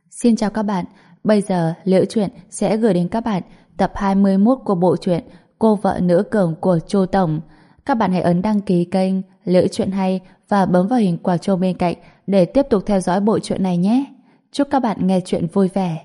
Xin chào các bạn, bây giờ Liễu Chuyện sẽ gửi đến các bạn tập 21 của bộ truyện Cô vợ nữ cường của Chu Tổng. Các bạn hãy ấn đăng ký kênh Liễu Chuyện hay và bấm vào hình quả chuông bên cạnh để tiếp tục theo dõi bộ truyện này nhé. Chúc các bạn nghe chuyện vui vẻ.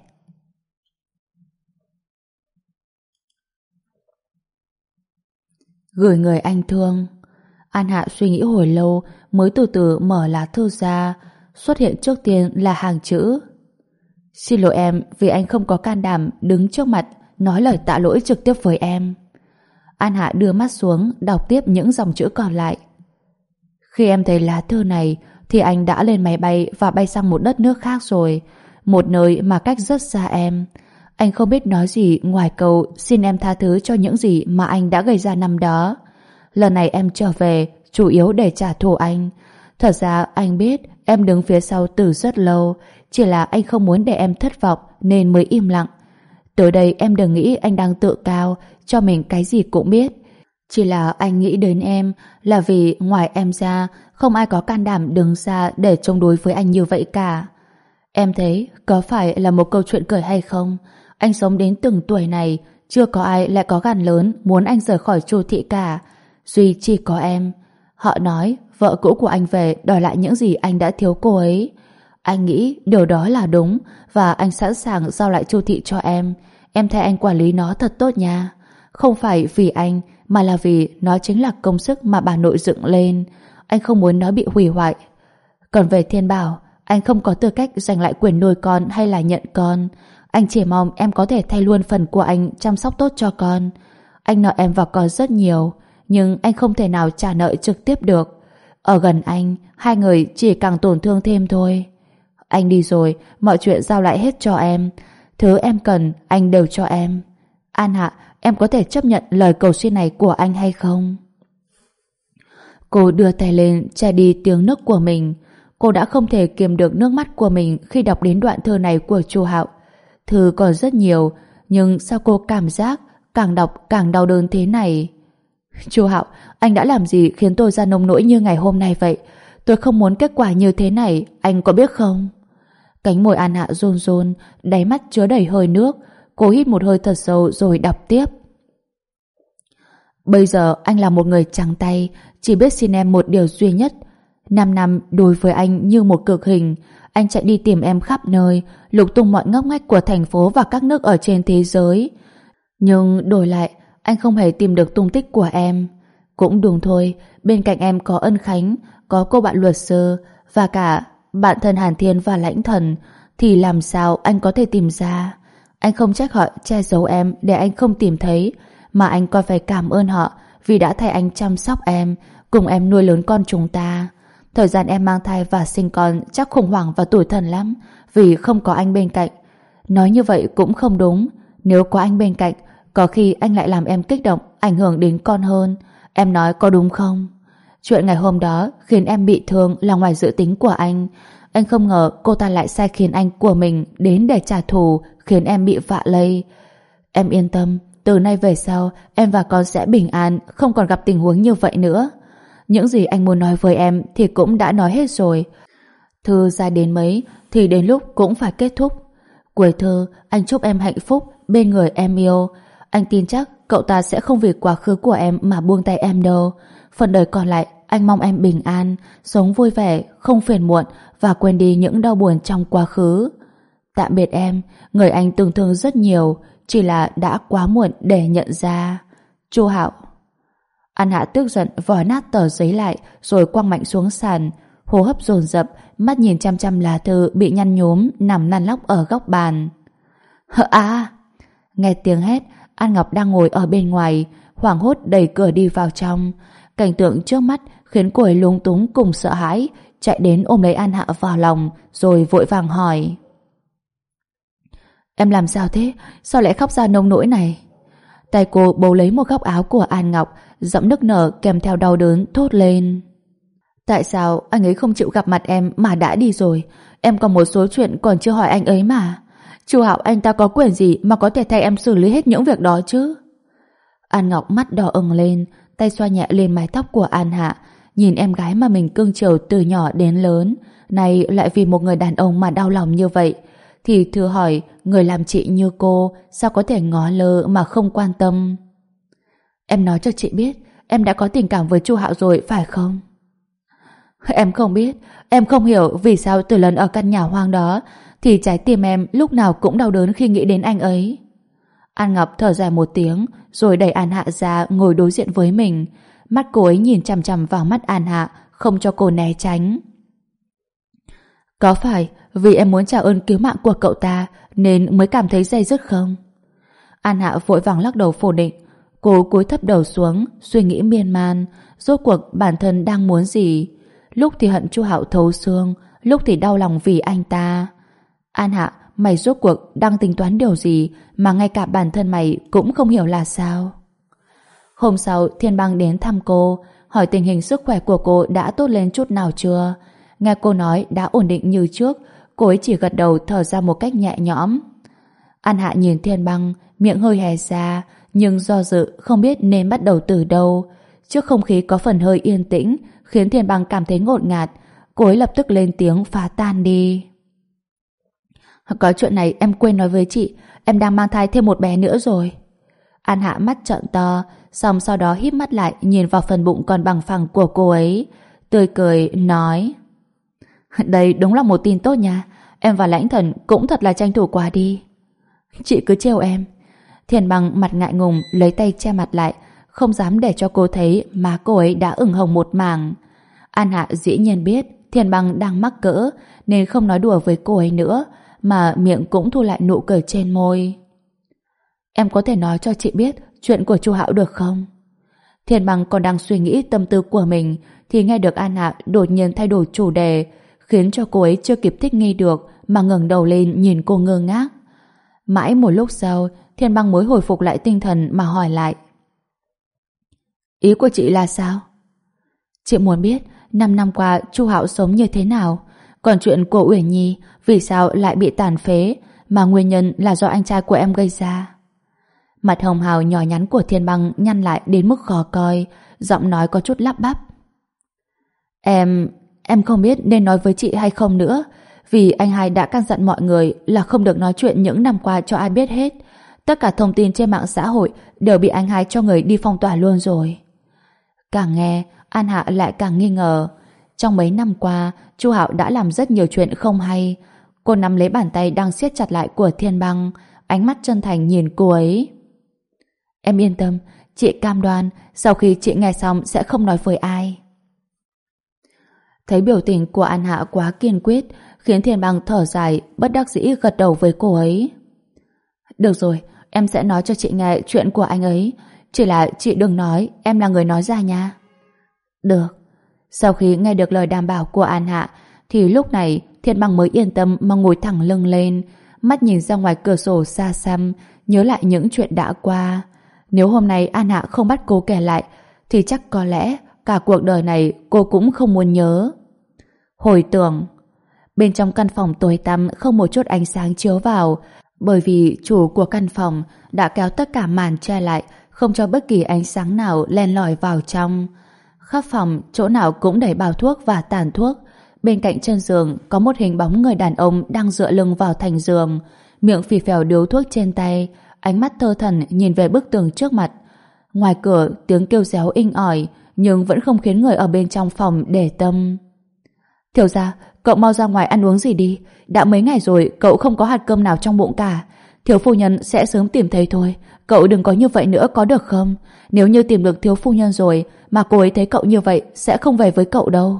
Gửi người anh thương. An Hạ suy nghĩ hồi lâu mới từ từ mở lá thư ra. Xuất hiện trước tiên là hàng chữ: xin lỗi em vì anh không có can đảm đứng trước mặt nói lời tạ lỗi trực tiếp với em. An Hạ đưa mắt xuống đọc tiếp những dòng chữ còn lại. Khi em thấy lá thư này thì anh đã lên máy bay và bay sang một đất nước khác rồi, một nơi mà cách rất xa em. Anh không biết nói gì ngoài câu xin em tha thứ cho những gì mà anh đã gây ra năm đó. Lần này em trở về chủ yếu để trả thù anh. Thật ra anh biết em đứng phía sau từ rất lâu, chỉ là anh không muốn để em thất vọng nên mới im lặng. Tới đây em đừng nghĩ anh đang tự cao, cho mình cái gì cũng biết. Chỉ là anh nghĩ đến em là vì ngoài em ra không ai có can đảm đứng ra để chống đối với anh như vậy cả. Em thấy có phải là một câu chuyện cười hay không? Anh sống đến từng tuổi này, chưa có ai lại có gan lớn muốn anh rời khỏi Chu thị cả. Duy chỉ có em. Họ nói vợ cũ của anh về đòi lại những gì anh đã thiếu cô ấy. Anh nghĩ điều đó là đúng và anh sẵn sàng giao lại Chu thị cho em. Em thay anh quản lý nó thật tốt nha. Không phải vì anh mà là vì nó chính là công sức mà bà nội dựng lên. Anh không muốn nó bị hủy hoại. Còn về Thiên Bảo, anh không có tư cách giành lại quyền nuôi con hay là nhận con. Anh chỉ mong em có thể thay luôn phần của anh chăm sóc tốt cho con. Anh nợ em và con rất nhiều, nhưng anh không thể nào trả nợ trực tiếp được. Ở gần anh, hai người chỉ càng tổn thương thêm thôi. Anh đi rồi, mọi chuyện giao lại hết cho em. Thứ em cần, anh đều cho em. An Hạ, em có thể chấp nhận lời cầu xin này của anh hay không? Cô đưa tay lên che đi tiếng nức của mình. Cô đã không thể kiềm được nước mắt của mình khi đọc đến đoạn thơ này của Chu Hạo. Thư còn rất nhiều, nhưng sao cô cảm giác càng đọc càng đau đớn thế này? Chu Hạo, anh đã làm gì khiến tôi ra nông nỗi như ngày hôm nay vậy? Tôi không muốn kết quả như thế này, anh có biết không? Cánh môi An Hạ run run, đáy mắt chứa đầy hơi nước. Cô hít một hơi thật sâu rồi đọc tiếp. Bây giờ anh là một người trắng tay, chỉ biết xin em một điều duy nhất. 5 năm đối với anh như một cực hình. Anh chạy đi tìm em khắp nơi, lục tung mọi ngóc ngách của thành phố và các nước ở trên thế giới. Nhưng đổi lại, anh không hề tìm được tung tích của em. Cũng đúng thôi, bên cạnh em có Ân Khánh, có cô bạn luật sư và cả bạn thân Hàn Thiên và Lãnh Thần, thì làm sao anh có thể tìm ra? Anh không trách họ che giấu em để anh không tìm thấy, mà anh còn phải cảm ơn họ vì đã thay anh chăm sóc em, cùng em nuôi lớn con chúng ta. Thời gian em mang thai và sinh con chắc khủng hoảng và tủi thân lắm vì không có anh bên cạnh. Nói như vậy cũng không đúng. Nếu có anh bên cạnh, có khi anh lại làm em kích động, ảnh hưởng đến con hơn. Em nói có đúng không? Chuyện ngày hôm đó khiến em bị thương là ngoài dự tính của anh. Anh không ngờ cô ta lại sai khiến anh của mình đến để trả thù, khiến em bị vạ lây. Em yên tâm, từ nay về sau em và con sẽ bình an, không còn gặp tình huống như vậy nữa. Những gì anh muốn nói với em thì cũng đã nói hết rồi. Thư dài đến mấy thì đến lúc cũng phải kết thúc. Cuối thư, anh chúc em hạnh phúc bên người em yêu. Anh tin chắc cậu ta sẽ không vì quá khứ của em mà buông tay em đâu. Phần đời còn lại, anh mong em bình an, sống vui vẻ, không phiền muộn và quên đi những đau buồn trong quá khứ. Tạm biệt em, người anh từng thương rất nhiều, chỉ là đã quá muộn để nhận ra. Chu Hạo. An Hạ tức giận vò nát tờ giấy lại rồi quăng mạnh xuống sàn, hô hấp dồn dập, mắt nhìn chăm chăm lá thư bị nhăn nhúm nằm lăn lóc ở góc bàn. À! Nghe tiếng hét, An Ngọc đang ngồi ở bên ngoài, hoảng hốt đẩy cửa đi vào trong. Cảnh tượng trước mắt khiến cô ấy lúng túng cùng sợ hãi, chạy đến ôm lấy An Hạ vào lòng rồi vội vàng hỏi: Em làm sao thế? Sao lại khóc ra nông nỗi này? Tay cô bấu lấy một góc áo của An Ngọc, giọng nức nở kèm theo đau đớn thốt lên: Tại sao anh ấy không chịu gặp mặt em mà đã đi rồi? Em còn một số chuyện còn chưa hỏi anh ấy mà. Chu Hạo anh ta có quyền gì mà có thể thay em xử lý hết những việc đó chứ? An Ngọc mắt đỏ ửng lên, tay xoa nhẹ lên mái tóc của An Hạ, nhìn em gái mà mình cưng chiều từ nhỏ đến lớn, nay lại vì một người đàn ông mà đau lòng như vậy. thì thử hỏi người làm chị như cô sao có thể ngó lơ mà không quan tâm. Em nói cho chị biết, em đã có tình cảm với Chu Hạo rồi phải không? Em không biết, em không hiểu vì sao từ lần ở căn nhà hoang đó thì trái tim em lúc nào cũng đau đớn khi nghĩ đến anh ấy. An Ngọc thở dài một tiếng rồi đẩy An Hạ ra ngồi đối diện với mình. Mắt cô ấy nhìn chằm chằm vào mắt An Hạ, không cho cô né tránh. Có phải vì em muốn trả ơn cứu mạng của cậu ta nên mới cảm thấy day dứt không? An Hạ vội vàng lắc đầu phủ định. Cô cúi thấp đầu xuống, suy nghĩ miên man, rốt cuộc bản thân đang muốn gì? Lúc thì hận Chu Hạo thấu xương, lúc thì đau lòng vì anh ta. An Hạ, mày rốt cuộc đang tính toán điều gì mà ngay cả bản thân mày cũng không hiểu là sao? Hôm sau, Thiên Băng đến thăm cô, hỏi tình hình sức khỏe của cô đã tốt lên chút nào chưa. Nghe cô nói đã ổn định như trước, cô ấy chỉ gật đầu thở ra một cách nhẹ nhõm. An Hạ nhìn Thiên Băng, miệng hơi hé ra, nhưng do dự không biết nên bắt đầu từ đâu. Trước không khí có phần hơi yên tĩnh, khiến Thiên Băng cảm thấy ngột ngạt. Cô ấy lập tức lên tiếng phá tan đi. Có chuyện này em quên nói với chị, em đang mang thai thêm một bé nữa rồi. An Hạ mắt trợn to, xong sau đó híp mắt lại nhìn vào phần bụng còn bằng phẳng của cô ấy, tươi cười nói: đây đúng là một tin tốt nha, em và Lãnh Thần cũng thật là tranh thủ quá đi. Chị cứ trêu em. Thiên Băng mặt ngại ngùng lấy tay che mặt lại, không dám để cho cô thấy má cô ấy đã ửng hồng một mảng. An Hạ dĩ nhiên biết Thiên Băng đang mắc cỡ nên không nói đùa với cô ấy nữa, mà miệng cũng thu lại nụ cười trên môi. Em có thể nói cho chị biết chuyện của Chu Hạo được không? Thiên Băng còn đang suy nghĩ tâm tư của mình thì nghe được An Hạ đột nhiên thay đổi chủ đề, khiến cho cô ấy chưa kịp thích nghi được mà ngẩng đầu lên nhìn cô ngơ ngác. Mãi một lúc sau, Thiên Băng mới hồi phục lại tinh thần mà hỏi lại. Ý của chị là sao? Chị muốn biết 5 năm qua Chu Hạo sống như thế nào, còn chuyện của Uyển Nhi vì sao lại bị tàn phế, mà nguyên nhân là do anh trai của em gây ra. Mặt hồng hào nhỏ nhắn của Thiên Băng nhăn lại đến mức khó coi, giọng nói có chút lắp bắp. Em không biết nên nói với chị hay không nữa, vì anh hai đã căn dặn mọi người là không được nói chuyện những năm qua cho ai biết hết. Tất cả thông tin trên mạng xã hội đều bị anh hai cho người đi phong tỏa luôn rồi. Càng nghe, An Hạ lại càng nghi ngờ. Trong mấy năm qua, Chu Hạo đã làm rất nhiều chuyện không hay. Cô nắm lấy bàn tay đang siết chặt lại của Thiên Băng, ánh mắt chân thành nhìn cô ấy. Em yên tâm, chị cam đoan sau khi chị nghe xong sẽ không nói với ai. Thấy biểu tình của An Hạ quá kiên quyết, khiến Thiên Băng thở dài, bất đắc dĩ gật đầu với cô ấy. Được rồi, em sẽ nói cho chị nghe chuyện của anh ấy, chỉ là chị đừng nói em là người nói ra nha. Được. Sau khi nghe được lời đảm bảo của An Hạ thì lúc này Thiên Băng mới yên tâm mà ngồi thẳng lưng lên, mắt nhìn ra ngoài cửa sổ xa xăm, nhớ lại những chuyện đã qua. Nếu hôm nay An Hạ không bắt cô kể lại thì chắc có lẽ cả cuộc đời này cô cũng không muốn nhớ. Hồi tưởng, bên trong căn phòng tối tăm không một chút ánh sáng chiếu vào, bởi vì chủ của căn phòng đã kéo tất cả màn che lại, không cho bất kỳ ánh sáng nào len lỏi vào trong. Khắp phòng chỗ nào cũng đầy bao thuốc và tàn thuốc. Bên cạnh chân giường có một hình bóng người đàn ông đang dựa lưng vào thành giường, miệng phì phèo điếu thuốc trên tay, ánh mắt thơ thẩn nhìn về bức tường trước mặt. Ngoài cửa tiếng kêu réo inh ỏi, nhưng vẫn không khiến người ở bên trong phòng để tâm. Thiếu gia, cậu mau ra ngoài ăn uống gì đi, đã mấy ngày rồi cậu không có hạt cơm nào trong bụng cả. Thiếu phu nhân sẽ sớm tìm thấy thôi, cậu đừng có như vậy nữa có được không? Nếu như tìm được thiếu phu nhân rồi mà cô ấy thấy cậu như vậy sẽ không về với cậu đâu.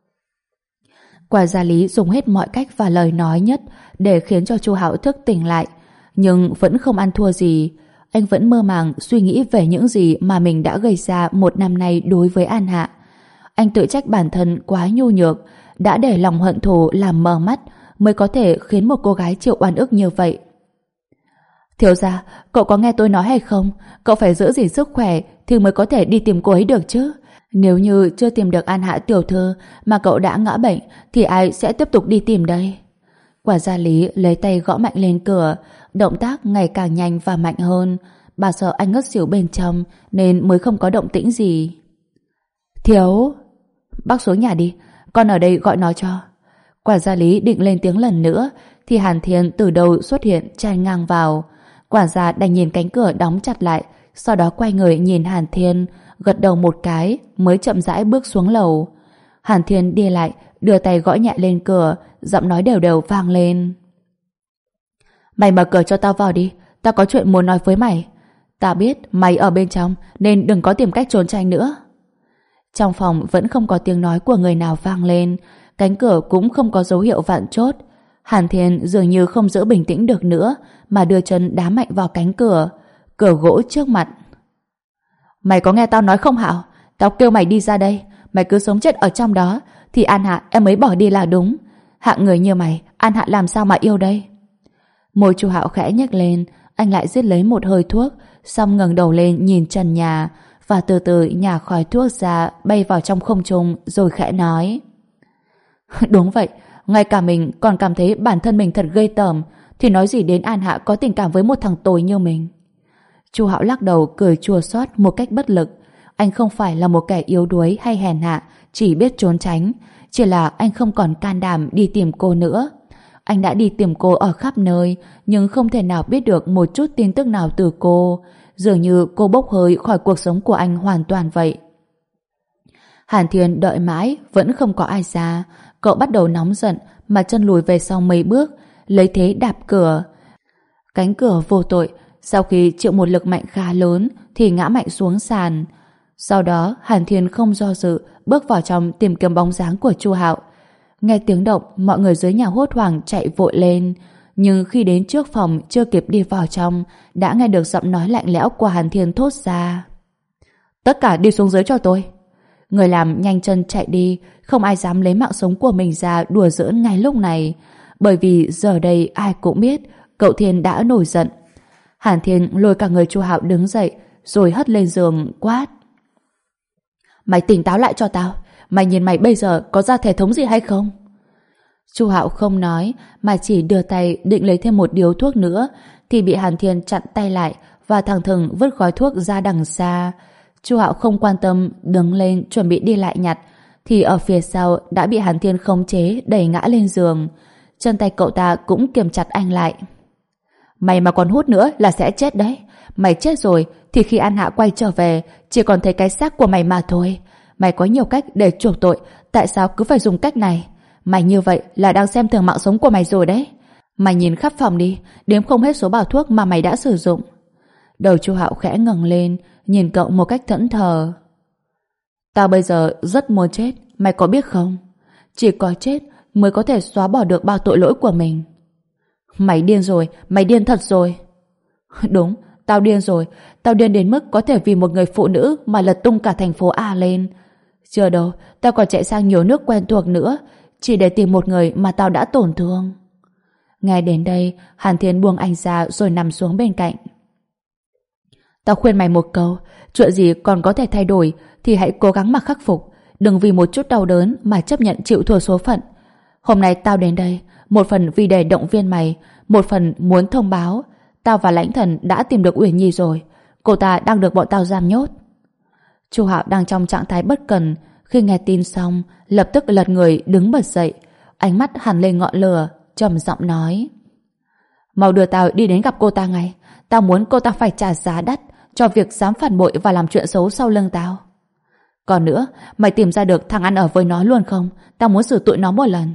Quả gia lý dùng hết mọi cách và lời nói nhất để khiến cho Chu Hạo thức tỉnh lại, nhưng vẫn không ăn thua gì. Anh vẫn mơ màng suy nghĩ về những gì mà mình đã gây ra một năm nay đối với An Hạ. Anh tự trách bản thân quá nhu nhược, đã để lòng hận thù làm mờ mắt mới có thể khiến một cô gái chịu oan ức như vậy. Thiếu gia, cậu có nghe tôi nói hay không? Cậu phải giữ gìn sức khỏe thì mới có thể đi tìm cô ấy được chứ. Nếu như chưa tìm được An Hạ tiểu thư mà cậu đã ngã bệnh thì ai sẽ tiếp tục đi tìm đây? Quả gia lý lấy tay gõ mạnh lên cửa, động tác ngày càng nhanh và mạnh hơn. Bà sợ anh ngất xỉu bên trong nên mới không có động tĩnh gì. Thiếu, bác xuống nhà đi, con ở đây gọi nó cho. Quả gia lý định lên tiếng lần nữa thì Hàn Thiên từ đầu xuất hiện chen ngang vào. Quản gia đành nhìn cánh cửa đóng chặt lại, sau đó quay người nhìn Hàn Thiên, gật đầu một cái mới chậm rãi bước xuống lầu. Hàn Thiên đi lại, đưa tay gõ nhẹ lên cửa, giọng nói đều đều vang lên. Mày mở cửa cho tao vào đi, tao có chuyện muốn nói với mày. Tao biết mày ở bên trong nên đừng có tìm cách trốn tránh nữa. Trong phòng vẫn không có tiếng nói của người nào vang lên, cánh cửa cũng không có dấu hiệu vặn chốt. Hàn Thiên dường như không giữ bình tĩnh được nữa mà đưa chân đá mạnh vào cánh cửa, cửa gỗ trước mặt. Mày có nghe tao nói không Hạo? Tao kêu mày đi ra đây, mày cứ sống chết ở trong đó thì An Hạ em mới bỏ đi là đúng. Hạng người như mày, An Hạ làm sao mà yêu đây? Môi Chu Hạo khẽ nhếch lên, anh lại rít lấy một hơi thuốc, xong ngẩng đầu lên nhìn trần nhà và từ từ nhả khói thuốc ra bay vào trong không trung rồi khẽ nói. Đúng vậy, ngay cả mình còn cảm thấy bản thân mình thật ghê tởm, thì nói gì đến An Hạ có tình cảm với một thằng tồi như mình. Chu Hạo lắc đầu cười chua xót một cách bất lực. Anh không phải là một kẻ yếu đuối hay hèn hạ, chỉ biết trốn tránh, chỉ là anh không còn can đảm đi tìm cô nữa. Anh đã đi tìm cô ở khắp nơi, nhưng không thể nào biết được một chút tin tức nào từ cô. Dường như cô bốc hơi khỏi cuộc sống của anh hoàn toàn vậy. Hàn Thiên đợi mãi, vẫn không có ai ra. Cậu bắt đầu nóng giận, mà chân lùi về sau mấy bước, lấy thế đạp cửa. Cánh cửa vô tội, sau khi chịu một lực mạnh khá lớn, thì ngã mạnh xuống sàn. Sau đó, Hàn Thiên không do dự, bước vào trong tìm kiếm bóng dáng của Chu Hạo. Nghe tiếng động, mọi người dưới nhà hốt hoảng chạy vội lên. Nhưng khi đến trước phòng chưa kịp đi vào trong, đã nghe được giọng nói lạnh lẽo của Hàn Thiên thốt ra. Tất cả đi xuống dưới cho tôi. Người làm nhanh chân chạy đi, không ai dám lấy mạng sống của mình ra đùa giỡn ngay lúc này. Bởi vì giờ đây ai cũng biết cậu Thiên đã nổi giận. Hàn Thiên lôi cả người Chu Hạo đứng dậy, rồi hất lên giường quát. Mày tỉnh táo lại cho tao. Mày nhìn mày bây giờ có ra thể thống gì hay không? Chu Hạo không nói, mà chỉ đưa tay định lấy thêm một điếu thuốc nữa, thì bị Hàn Thiên chặn tay lại và thẳng thừng vứt gói thuốc ra đằng xa. Chu Hạo không quan tâm, đứng lên chuẩn bị đi lại nhặt, thì ở phía sau đã bị Hàn Thiên khống chế đẩy ngã lên giường. Chân tay cậu ta cũng kiềm chặt anh lại. Mày mà còn hút nữa là sẽ chết đấy. Mày chết rồi thì khi An Hạ quay trở về chỉ còn thấy cái xác của mày mà thôi. Mày có nhiều cách để chuộc tội, tại sao cứ phải dùng cách này? Mày như vậy là đang xem thường mạng sống của mày rồi đấy. Mày nhìn khắp phòng đi, đếm không hết số bao thuốc mà mày đã sử dụng. Đầu Chu Hạo khẽ ngẩng lên, nhìn cậu một cách thẫn thờ. Tao bây giờ rất muốn chết, mày có biết không? Chỉ có chết mới có thể xóa bỏ được bao tội lỗi của mình. Mày điên rồi, mày điên thật rồi. Đúng, tao điên rồi. Tao điên đến mức có thể vì một người phụ nữ mà lật tung cả thành phố A lên. Chưa đâu, tao còn chạy sang nhiều nước quen thuộc nữa, chỉ để tìm một người mà tao đã tổn thương. Nghe đến đây, Hàn Thiên buông anh ra rồi nằm xuống bên cạnh. Tao khuyên mày một câu, chuyện gì còn có thể thay đổi thì hãy cố gắng mà khắc phục, đừng vì một chút đau đớn mà chấp nhận chịu thua số phận. Hôm nay tao đến đây, một phần vì để động viên mày, một phần muốn thông báo tao và Lãnh Thần đã tìm được Uyển Nhi rồi. Cô ta đang được bọn tao giam nhốt. Chu Hạo đang trong trạng thái bất cần, khi nghe tin xong lập tức lật người đứng bật dậy, ánh mắt hằn lên ngọn lửa, trầm giọng nói: Mau đưa tao đi đến gặp cô ta ngay. Tao muốn cô ta phải trả giá đắt cho việc dám phản bội và làm chuyện xấu sau lưng tao. Còn nữa, mày tìm ra được thằng ăn ở với nó luôn không? Tao muốn xử tụi nó một lần.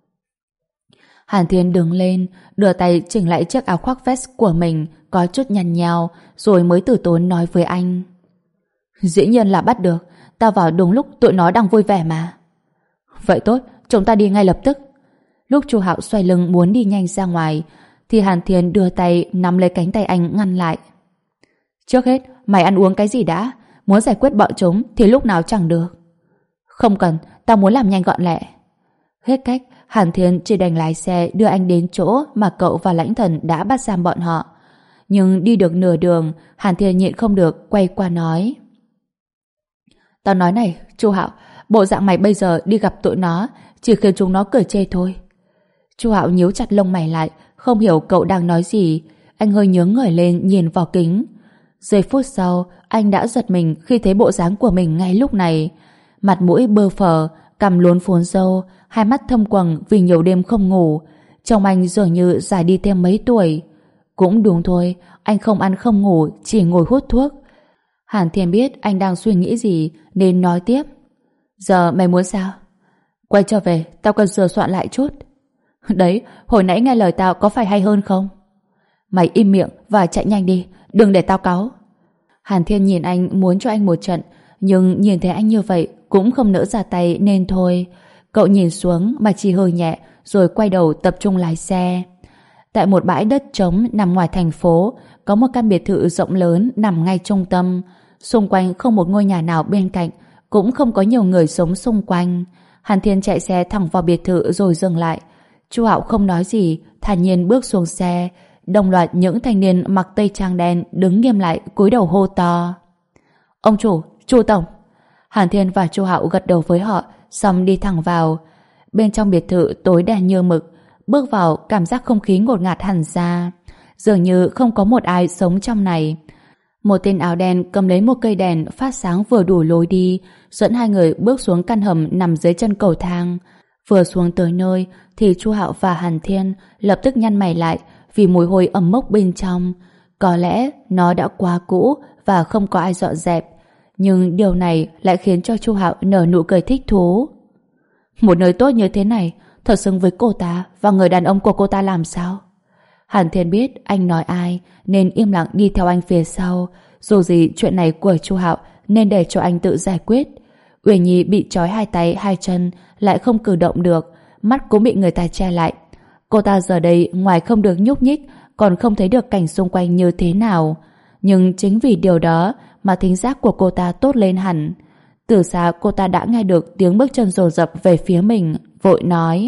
Hàn Thiên đứng lên, đưa tay chỉnh lại chiếc áo khoác vest của mình có chút nhăn nhao, rồi mới từ tốn nói với anh: Dĩ nhiên là bắt được. Tao vào đúng lúc tụi nó đang vui vẻ mà. Vậy tốt, chúng ta đi ngay lập tức. Lúc Chu Hạo xoay lưng muốn đi nhanh ra ngoài, thì Hàn Thiên đưa tay nắm lấy cánh tay anh ngăn lại. Trước hết, mày ăn uống cái gì đã? Muốn giải quyết bọn chúng thì lúc nào chẳng được. Không cần, tao muốn làm nhanh gọn lẹ. Hết cách, Hàn Thiên chỉ đành lái xe đưa anh đến chỗ mà cậu và Lãnh Thần đã bắt giam bọn họ. Nhưng đi được nửa đường, Hàn Thiên nhịn không được quay qua nói: Tao nói này, Chu Hạo, bộ dạng mày bây giờ đi gặp tụi nó chỉ khiến chúng nó cười chê thôi. Chu Hạo nhíu chặt lông mày lại, không hiểu cậu đang nói gì. Anh hơi nhướng người lên nhìn vào kính. Giây phút sau, anh đã giật mình khi thấy bộ dáng của mình ngay lúc này. Mặt mũi bơ phờ, cằm luốn phốn râu, hai mắt thâm quầng vì nhiều đêm không ngủ. Trông anh dường như già đi thêm mấy tuổi. Cũng đúng thôi, anh không ăn không ngủ, chỉ ngồi hút thuốc. Hàn Thiên biết anh đang suy nghĩ gì nên nói tiếp. Giờ mày muốn sao? Quay trở về, tao cần sửa soạn lại chút. Đấy, hồi nãy nghe lời tao có phải hay hơn không? Mày im miệng và chạy nhanh đi, đừng để tao cáu. Hàn Thiên nhìn anh muốn cho anh một trận, nhưng nhìn thấy anh như vậy cũng không nỡ ra tay nên thôi. Cậu nhìn xuống mà chỉ hơi nhẹ rồi quay đầu tập trung lái xe. Tại một bãi đất trống nằm ngoài thành phố, có một căn biệt thự rộng lớn nằm ngay trung tâm. Xung quanh không một ngôi nhà nào bên cạnh, cũng không có nhiều người sống xung quanh. Hàn Thiên chạy xe thẳng vào biệt thự rồi dừng lại. Chu Hạo không nói gì, thản nhiên bước xuống xe. Đồng loạt những thanh niên mặc tây trang đen đứng nghiêm lại cúi đầu hô to. Ông chủ, Chu tổng. Hàn Thiên và Chu Hạo gật đầu với họ, xong đi thẳng vào. Bên trong biệt thự tối đen như mực, bước vào cảm giác không khí ngột ngạt hẳn ra. Dường như không có một ai sống trong này. Một tên áo đen cầm lấy một cây đèn phát sáng vừa đủ lối đi, dẫn hai người bước xuống căn hầm nằm dưới chân cầu thang. Vừa xuống tới nơi thì Chu Hạo và Hàn Thiên lập tức nhăn mày lại vì mùi hôi ẩm mốc bên trong. Có lẽ nó đã quá cũ và không có ai dọn dẹp, nhưng điều này lại khiến cho Chu Hạo nở nụ cười thích thú. Một nơi tốt như thế này thật xứng với cô ta và người đàn ông của cô ta làm sao? Hàn Thiên biết anh nói ai nên im lặng đi theo anh phía sau. Dù gì chuyện này của Chu Hạo nên để cho anh tự giải quyết. Uyển Nhi bị trói hai tay hai chân lại không cử động được, mắt cũng bị người ta che lại. Cô ta giờ đây ngoài không được nhúc nhích còn không thấy được cảnh xung quanh như thế nào. Nhưng chính vì điều đó mà thính giác của cô ta tốt lên hẳn. Từ xa cô ta đã nghe được tiếng bước chân dồn dập về phía mình, vội nói: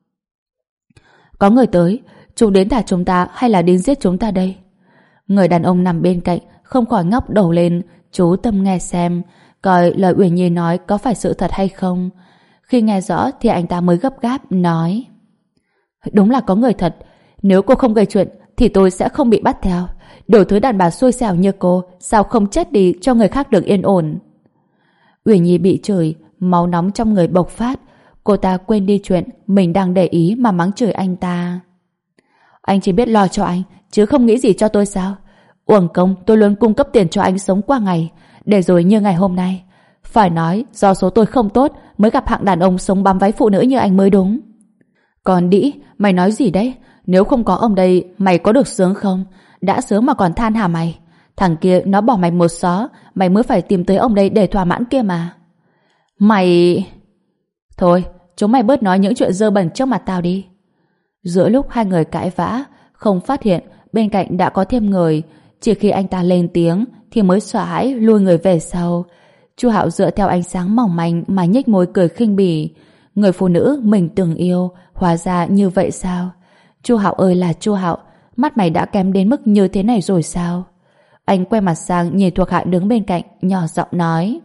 Có người tới, chúng đến thả chúng ta hay là đến giết chúng ta đây? Người đàn ông nằm bên cạnh không khỏi ngóc đầu lên, chú tâm nghe xem coi lời Uyển Nhi nói có phải sự thật hay không. Khi nghe rõ thì anh ta mới gấp gáp nói: Đúng là có người thật. Nếu cô không gây chuyện thì tôi sẽ không bị bắt theo. Đồ thứ đàn bà xui xẻo như cô, sao không chết đi cho người khác được yên ổn? Uyển Nhi bị chửi, máu nóng trong người bộc phát. Cô ta quên đi chuyện mình đang để ý mà mắng chửi anh ta. Anh chỉ biết lo cho anh chứ không nghĩ gì cho tôi sao? Uổng công tôi luôn cung cấp tiền cho anh sống qua ngày, để rồi như ngày hôm nay. Phải nói do số tôi không tốt mới gặp hạng đàn ông sống bám váy phụ nữ như anh mới đúng. Còn đĩ, mày nói gì đấy? Nếu không có ông đây mày có được sướng không? Đã sướng mà còn than hả mày? Thằng kia nó bỏ mày một xó, mày mới phải tìm tới ông đây để thỏa mãn kia mà. Mày... Thôi, chúng mày bớt nói những chuyện dơ bẩn trước mặt tao đi. Giữa lúc hai người cãi vã, không phát hiện bên cạnh đã có thêm người. Chỉ khi anh ta lên tiếng thì mới sợ hãi lùi người về sau. Chu Hạo dựa theo ánh sáng mỏng manh mà nhếch môi cười khinh bỉ. Người phụ nữ mình từng yêu hóa ra như vậy sao? Chu Hạo ơi là Chu Hạo, mắt mày đã kém đến mức như thế này rồi sao? Anh quay mặt sang nhìn thuộc hạ đứng bên cạnh, nhỏ giọng nói: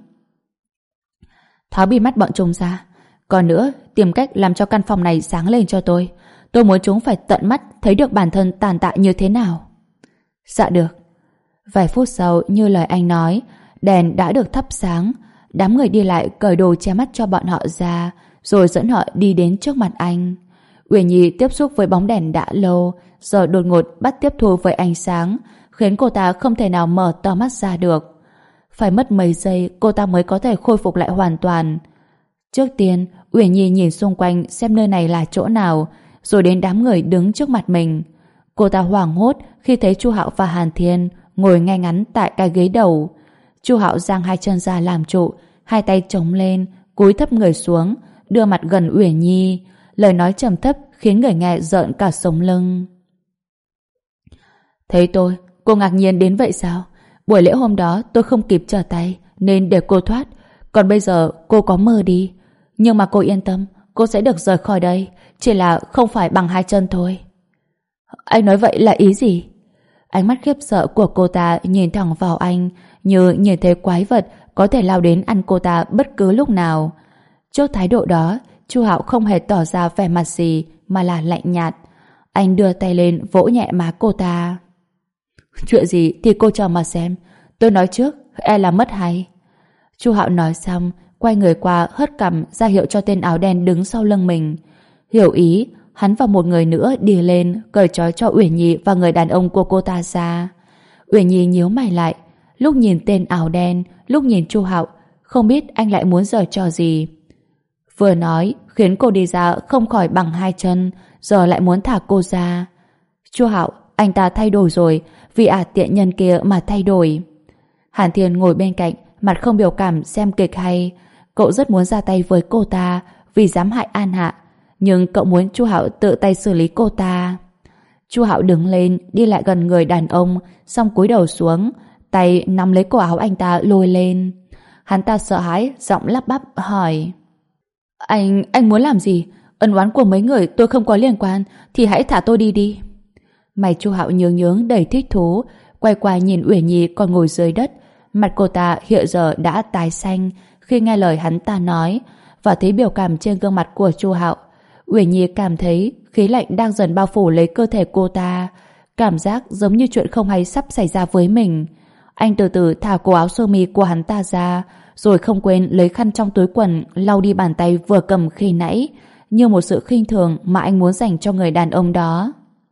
Tháo bịt mắt bọn chúng ra. Còn nữa, tìm cách làm cho căn phòng này sáng lên cho tôi. Tôi muốn chúng phải tận mắt thấy được bản thân tàn tạ như thế nào. Dạ được. Vài phút sau, như lời anh nói, đèn đã được thắp sáng. Đám người đi lại cởi đồ che mắt cho bọn họ ra, rồi dẫn họ đi đến trước mặt anh. Uyển Nhi tiếp xúc với bóng đèn đã lâu, giờ đột ngột bắt tiếp thu với ánh sáng, khiến cô ta không thể nào mở to mắt ra được. Phải mất mấy giây cô ta mới có thể khôi phục lại hoàn toàn. Trước tiên, Uyển Nhi nhìn xung quanh xem nơi này là chỗ nào, rồi đến đám người đứng trước mặt mình. Cô ta hoảng hốt khi thấy Chu Hạo và Hàn Thiên ngồi ngay ngắn tại cái ghế đầu. Chu Hạo giang hai chân ra làm trụ, hai tay chống lên, cúi thấp người xuống, đưa mặt gần Uyển Nhi. Lời nói trầm thấp khiến người nghe rợn cả sống lưng. Thấy tôi, cô ngạc nhiên đến vậy sao? Buổi lễ hôm đó tôi không kịp trở tay nên để cô thoát. Còn bây giờ cô có mơ đi. Nhưng mà cô yên tâm, cô sẽ được rời khỏi đây. Chỉ là không phải bằng hai chân thôi. Anh nói vậy là ý gì? Ánh mắt khiếp sợ của cô ta nhìn thẳng vào anh, như nhìn thấy quái vật có thể lao đến ăn cô ta bất cứ lúc nào. Trước thái độ đó, Chu Hạo không hề tỏ ra vẻ mặt gì mà là lạnh nhạt. Anh đưa tay lên vỗ nhẹ má cô ta. Chuyện gì thì cô chờ mà xem. Tôi nói trước, e là mất hay. Chu Hạo nói xong, quay người qua hất cằm ra hiệu cho tên áo đen đứng sau lưng mình. Hiểu ý, Hắn và một người nữa đi lên, cởi trói cho Uyển Nhi và người đàn ông của cô ta ra. Uyển Nhi nhíu mày lại, lúc nhìn tên áo đen, lúc nhìn Chu Hạo, không biết anh lại muốn giở trò gì. Vừa nói, khiến cô đi ra không khỏi bằng hai chân, giờ lại muốn thả cô ra. Chu Hạo, anh ta thay đổi rồi, vì tiện nhân kia mà thay đổi. Hàn Thiên ngồi bên cạnh, mặt không biểu cảm xem kịch hay. Cậu rất muốn ra tay với cô ta vì dám hại An Hạ, nhưng cậu muốn Chu Hạo tự tay xử lý cô ta. Chu Hạo đứng lên, đi lại gần người đàn ông, xong cúi đầu xuống, tay nắm lấy cổ áo anh ta lôi lên. Hắn ta sợ hãi, giọng lắp bắp hỏi: Anh muốn làm gì? Ân oán của mấy người tôi không có liên quan, thì hãy thả tôi đi đi. Mày Chu Hạo nhướng nhướng đầy thích thú, quay qua nhìn Uyển Nhi còn ngồi dưới đất. Mặt cô ta hiện giờ đã tái xanh khi nghe lời hắn ta nói, và thấy biểu cảm trên gương mặt của Chu Hạo. Uyển Nhi cảm thấy khí lạnh đang dần bao phủ lấy cơ thể cô ta, cảm giác giống như chuyện không hay sắp xảy ra với mình. Anh từ từ thả cổ áo sơ mi của hắn ta ra, rồi không quên lấy khăn trong túi quần lau đi bàn tay vừa cầm khi nãy, như một sự khinh thường mà anh muốn dành cho người đàn ông đó.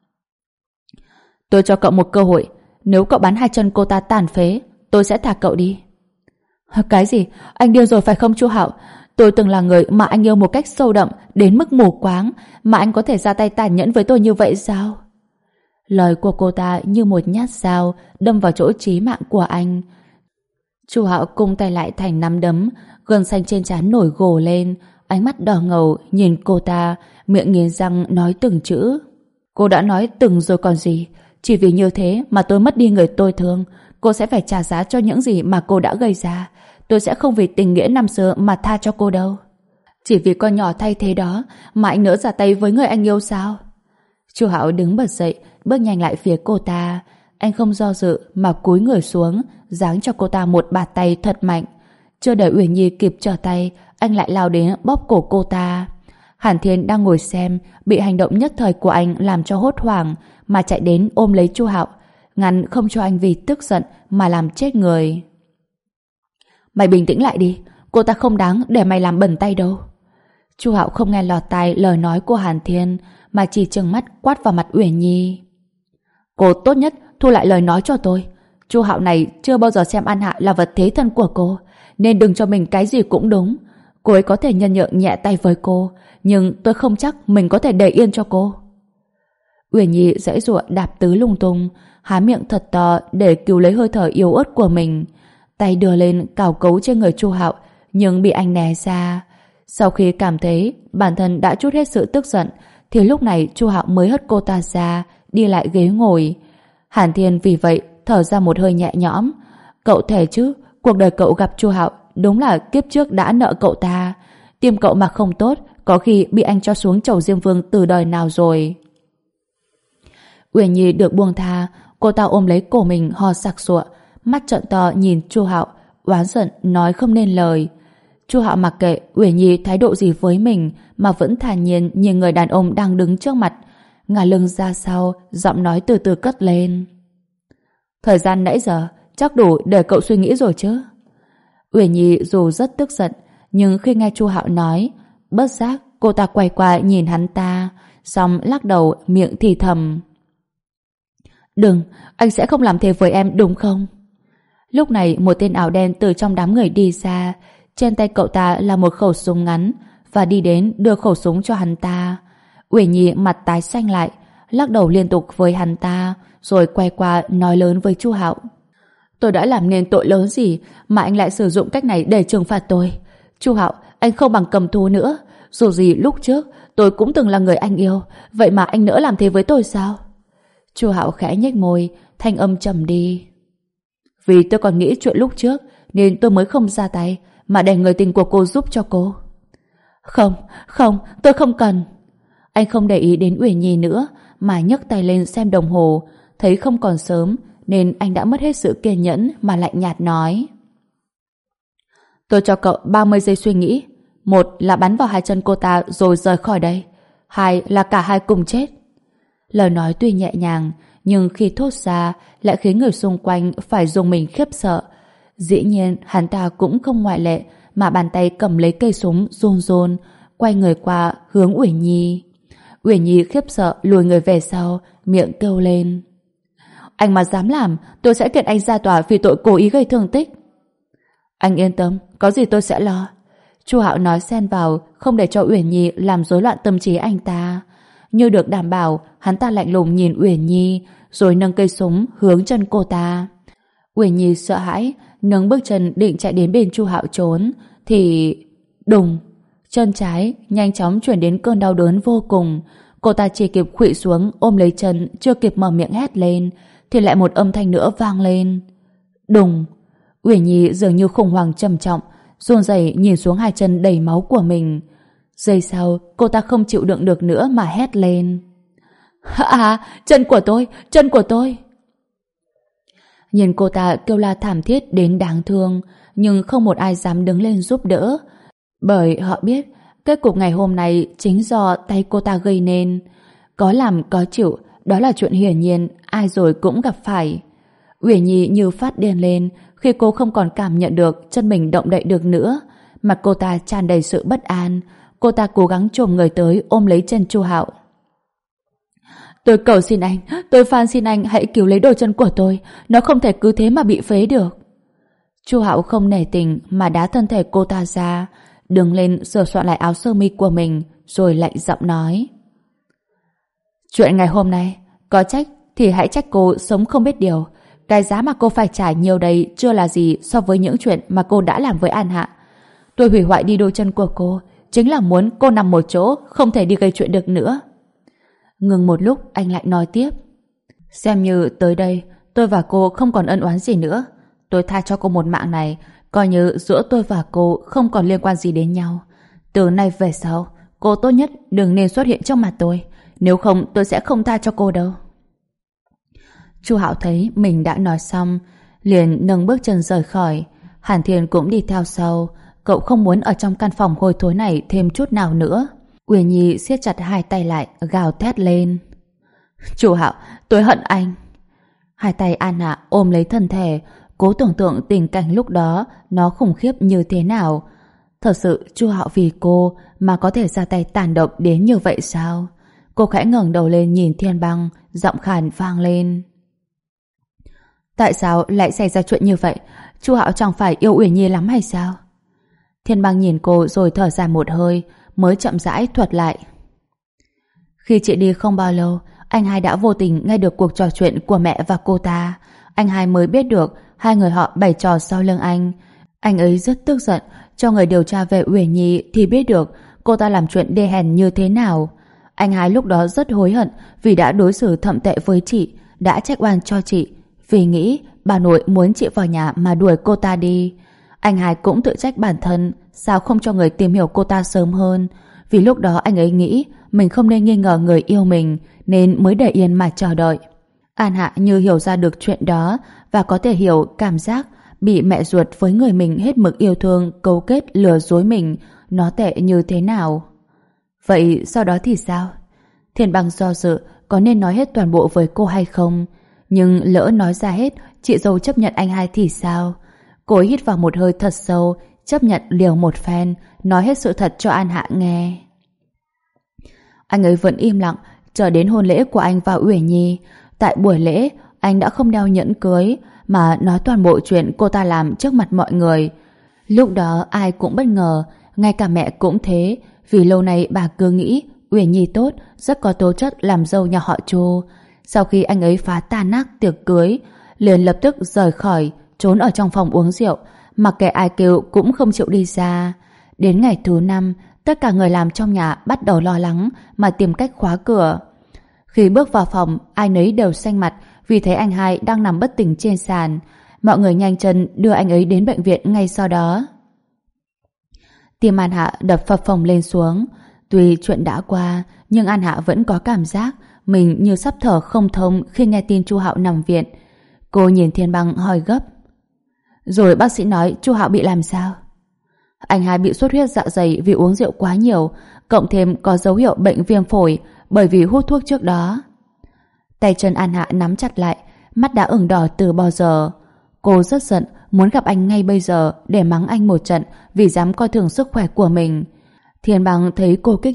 Tôi cho cậu một cơ hội, nếu cậu bắn hai chân cô ta tàn phế, tôi sẽ thả cậu đi. Cái gì? Anh điên rồi phải không Chu Hạo? Tôi từng là người mà anh yêu một cách sâu đậm đến mức mù quáng, mà anh có thể ra tay tàn nhẫn với tôi như vậy sao? Lời của cô ta như một nhát dao đâm vào chỗ chí mạng của anh. Chu Hạo cung tay lại thành nắm đấm, gân xanh trên trán nổi gồ lên, ánh mắt đỏ ngầu nhìn cô ta, miệng nghiến răng nói từng chữ. Cô đã nói từng rồi còn gì, chỉ vì như thế mà tôi mất đi người tôi thương. Cô sẽ phải trả giá cho những gì mà cô đã gây ra. Tôi sẽ không vì tình nghĩa năm xưa mà tha cho cô đâu. Chỉ vì con nhỏ thay thế đó mà anh nỡ ra tay với người anh yêu sao? Chu Hạo đứng bật dậy, bước nhanh lại phía cô ta. Anh không do dự mà cúi người xuống, giáng cho cô ta một bạt tay thật mạnh. Chưa đợi Uyển Nhi kịp trở tay, anh lại lao đến bóp cổ cô ta. Hàn Thiên đang ngồi xem, bị hành động nhất thời của anh làm cho hốt hoảng, mà chạy đến ôm lấy Chu Hạo, ngăn không cho anh vì tức giận mà làm chết người. Mày bình tĩnh lại đi, cô ta không đáng để mày làm bẩn tay đâu. Chu Hạo không nghe lọt tai lời nói của Hàn Thiên, mà chỉ trừng mắt quát vào mặt Uyển Nhi. Cô tốt nhất thu lại lời nói cho tôi. Chu Hạo này chưa bao giờ xem An Hạ là vật thế thân của cô, nên đừng cho mình cái gì cũng đúng. Cô ấy có thể nhân nhượng nhẹ tay với cô, nhưng tôi không chắc mình có thể để yên cho cô. Uyển Nhi giãy giụa đạp tứ lung tung, há miệng thật to để cứu lấy hơi thở yếu ớt của mình. Tay đưa lên cào cấu trên người Chu Hạo, nhưng bị anh né ra. Sau khi cảm thấy bản thân đã trút hết sự tức giận, thì lúc này Chu Hạo mới hất cô ta ra, đi lại ghế ngồi. Hàn Thiên vì vậy thở ra một hơi nhẹ nhõm. Cậu thể chứ, cuộc đời cậu gặp Chu Hạo đúng là kiếp trước đã nợ cậu ta. Tim cậu mà không tốt, có khi bị anh cho xuống chầu Diêm Vương từ đời nào rồi. Uyển Nhi được buông tha, cô ta ôm lấy cổ mình ho sặc sụa, mắt trợn to nhìn Chu Hạo, oán giận nói không nên lời. Chu Hạo mặc kệ Uyển Nhi thái độ gì với mình, mà vẫn thản nhiên nhìn người đàn ông đang đứng trước mặt, ngả lưng ra sau, giọng nói từ từ cất lên. Thời gian nãy giờ chắc đủ để cậu suy nghĩ rồi chứ? Uyển Nhi dù rất tức giận, nhưng khi nghe Chu Hạo nói, bất giác cô ta quay qua nhìn hắn ta, xong lắc đầu miệng thì thầm. Đừng, anh sẽ không làm thế với em đúng không? Lúc này một tên áo đen từ trong đám người đi ra, trên tay cậu ta là một khẩu súng ngắn, và đi đến đưa khẩu súng cho hắn ta. Uyển Nhi mặt tái xanh lại, lắc đầu liên tục với hắn ta, rồi quay qua nói lớn với Chu Hạo. Tôi đã làm nên tội lớn gì mà anh lại sử dụng cách này để trừng phạt tôi? Chu Hạo, anh không bằng cầm thú nữa. Dù gì lúc trước tôi cũng từng là người anh yêu, vậy mà anh nỡ làm thế với tôi sao? Chu Hạo khẽ nhếch môi, thanh âm trầm đi. Vì tôi còn nghĩ chuyện lúc trước nên tôi mới không ra tay, mà để người tình của cô giúp cho cô. Không, tôi không cần. Anh không để ý đến Uyển Nhi nữa, mà nhấc tay lên xem đồng hồ, thấy không còn sớm nên anh đã mất hết sự kiên nhẫn mà lạnh nhạt nói. Tôi cho cậu 30 giây suy nghĩ. 1 là bắn vào hai chân cô ta rồi rời khỏi đây. 2 là cả hai cùng chết. Lời nói tuy nhẹ nhàng, nhưng khi thốt ra lại khiến người xung quanh phải rùng mình khiếp sợ. Dĩ nhiên hắn ta cũng không ngoại lệ, mà bàn tay cầm lấy cây súng run run, quay người qua hướng Uyển Nhi. Uyển Nhi khiếp sợ lùi người về sau, miệng kêu lên. Anh mà dám làm, tôi sẽ kiện anh ra tòa vì tội cố ý gây thương tích. Anh yên tâm, có gì tôi sẽ lo. Chu Hạo nói xen vào, không để cho Uyển Nhi làm rối loạn tâm trí anh ta. Như được đảm bảo, hắn ta lạnh lùng nhìn Uyển Nhi, rồi nâng cây súng hướng chân cô ta. Uyển Nhi sợ hãi, nâng bước chân định chạy đến bên Chu Hạo trốn, thì đùng, chân trái nhanh chóng chuyển đến cơn đau đớn vô cùng. Cô ta chỉ kịp khuỵu xuống ôm lấy chân, chưa kịp mở miệng hét lên, thì lại một âm thanh nữa vang lên. Đùng. Uyển Nhi dường như khủng hoảng trầm trọng, run rẩy nhìn xuống hai chân đầy máu của mình. Giây sau, cô ta không chịu đựng được nữa mà hét lên. À, chân của tôi, chân của tôi. Nhìn cô ta kêu la thảm thiết đến đáng thương, nhưng không một ai dám đứng lên giúp đỡ, bởi họ biết kết cục ngày hôm nay chính do tay cô ta gây nên. Có làm có chịu, đó là chuyện hiển nhiên ai rồi cũng gặp phải. Uyển Nhi như phát điên lên khi cô không còn cảm nhận được chân mình động đậy được nữa, mà cô ta tràn đầy sự bất an. Cô ta cố gắng chồm người tới ôm lấy chân Chu Hạo. Tôi cầu xin anh, tôi van xin anh hãy cứu lấy đôi chân của tôi, nó không thể cứ thế mà bị phế được. Chu Hạo không nể tình mà đá thân thể cô ta ra, đứng lên sửa soạn lại áo sơ mi của mình, rồi lạnh giọng nói. Chuyện ngày hôm nay, có trách thì hãy trách cô sống không biết điều. Cái giá mà cô phải trả nhiều đây chưa là gì so với những chuyện mà cô đã làm với An Hạ. Tôi hủy hoại đi đôi chân của cô, chính là muốn cô nằm một chỗ, không thể đi gây chuyện được nữa. Ngừng một lúc, anh lại nói tiếp. Xem như tới đây, tôi và cô không còn ân oán gì nữa. Tôi tha cho cô một mạng này, coi như giữa tôi và cô không còn liên quan gì đến nhau. Từ nay về sau, cô tốt nhất đừng nên xuất hiện trước mặt tôi. Nếu không, tôi sẽ không tha cho cô đâu. Chu Hạo thấy mình đã nói xong, liền nâng bước chân rời khỏi. Hàn Thiên cũng đi theo sau. Cậu không muốn ở trong căn phòng hôi thối này thêm chút nào nữa. Uyển Nhi siết chặt hai tay lại, gào thét lên. Chu Hạo, tôi hận anh. Hai tay An Hạ ôm lấy thân thể, cố tưởng tượng tình cảnh lúc đó nó khủng khiếp như thế nào. Thật sự Chu Hạo vì cô mà có thể ra tay tàn độc đến như vậy sao? Cô khẽ ngẩng đầu lên nhìn Thiên Băng, giọng khàn vang lên. Tại sao lại xảy ra chuyện như vậy? Chu Hạo chẳng phải yêu Uyển Nhi lắm hay sao? Thiên Băng nhìn cô rồi thở dài một hơi, mới chậm rãi thuật lại. Khi chị đi không bao lâu, anh hai đã vô tình nghe được cuộc trò chuyện của mẹ và cô ta. Anh hai mới biết được hai người họ bày trò sau lưng anh. Anh ấy rất tức giận, cho người điều tra về Uyển Nhi thì biết được cô ta làm chuyện đê hèn như thế nào. Anh hai lúc đó rất hối hận vì đã đối xử thậm tệ với chị, đã trách oan cho chị, vì nghĩ bà nội muốn chị vào nhà mà đuổi cô ta đi. Anh hai cũng tự trách bản thân, sao không cho người tìm hiểu cô ta sớm hơn, vì lúc đó anh ấy nghĩ mình không nên nghi ngờ người yêu mình nên mới để yên mà chờ đợi. An Hạ như hiểu ra được chuyện đó và có thể hiểu cảm giác bị mẹ ruột với người mình hết mực yêu thương cấu kết lừa dối mình nó tệ như thế nào. Vậy sau đó thì sao? Thiên Băng do dự có nên nói hết toàn bộ với cô hay không, nhưng lỡ nói ra hết chị dâu chấp nhận anh hai thì sao? Cô ấy hít vào một hơi thật sâu, chấp nhận liều một phen, nói hết sự thật cho An Hạ nghe. Anh ấy vẫn im lặng chờ đến hôn lễ của anh và Uyển Nhi. Tại buổi lễ, anh đã không đeo nhẫn cưới mà nói toàn bộ chuyện cô ta làm trước mặt mọi người. Lúc đó ai cũng bất ngờ, ngay cả mẹ cũng thế, vì lâu nay bà cứ nghĩ Uyển Nhi tốt, rất có tố chất làm dâu nhà họ Chu. Sau khi anh ấy phá tan nát tiệc cưới, liền lập tức rời khỏi, trốn ở trong phòng uống rượu, mặc kệ ai kêu cũng không chịu đi ra. Đến ngày thứ 5, tất cả người làm trong nhà bắt đầu lo lắng mà tìm cách khóa cửa. Khi bước vào phòng, ai nấy đều xanh mặt vì thấy anh hai đang nằm bất tỉnh trên sàn. Mọi người nhanh chân đưa anh ấy đến bệnh viện ngay sau đó. Tim An Hạ đập phập phồng lên xuống. Tuy chuyện đã qua, nhưng An Hạ vẫn có cảm giác mình như sắp thở không thông khi nghe tin Chu Hạo nằm viện. Cô nhìn Thiên Băng hỏi gấp. Rồi bác sĩ nói Chu Hạo bị làm sao? Anh hai bị xuất huyết dạ dày vì uống rượu quá nhiều, cộng thêm có dấu hiệu bệnh viêm phổi bởi vì hút thuốc trước đó. Tay chân An Hạ nắm chặt lại, mắt đã ửng đỏ từ bao giờ. Cô rất giận, muốn gặp anh ngay bây giờ để mắng anh một trận vì dám coi thường sức khỏe của mình. Thiên Băng thấy cô kích động,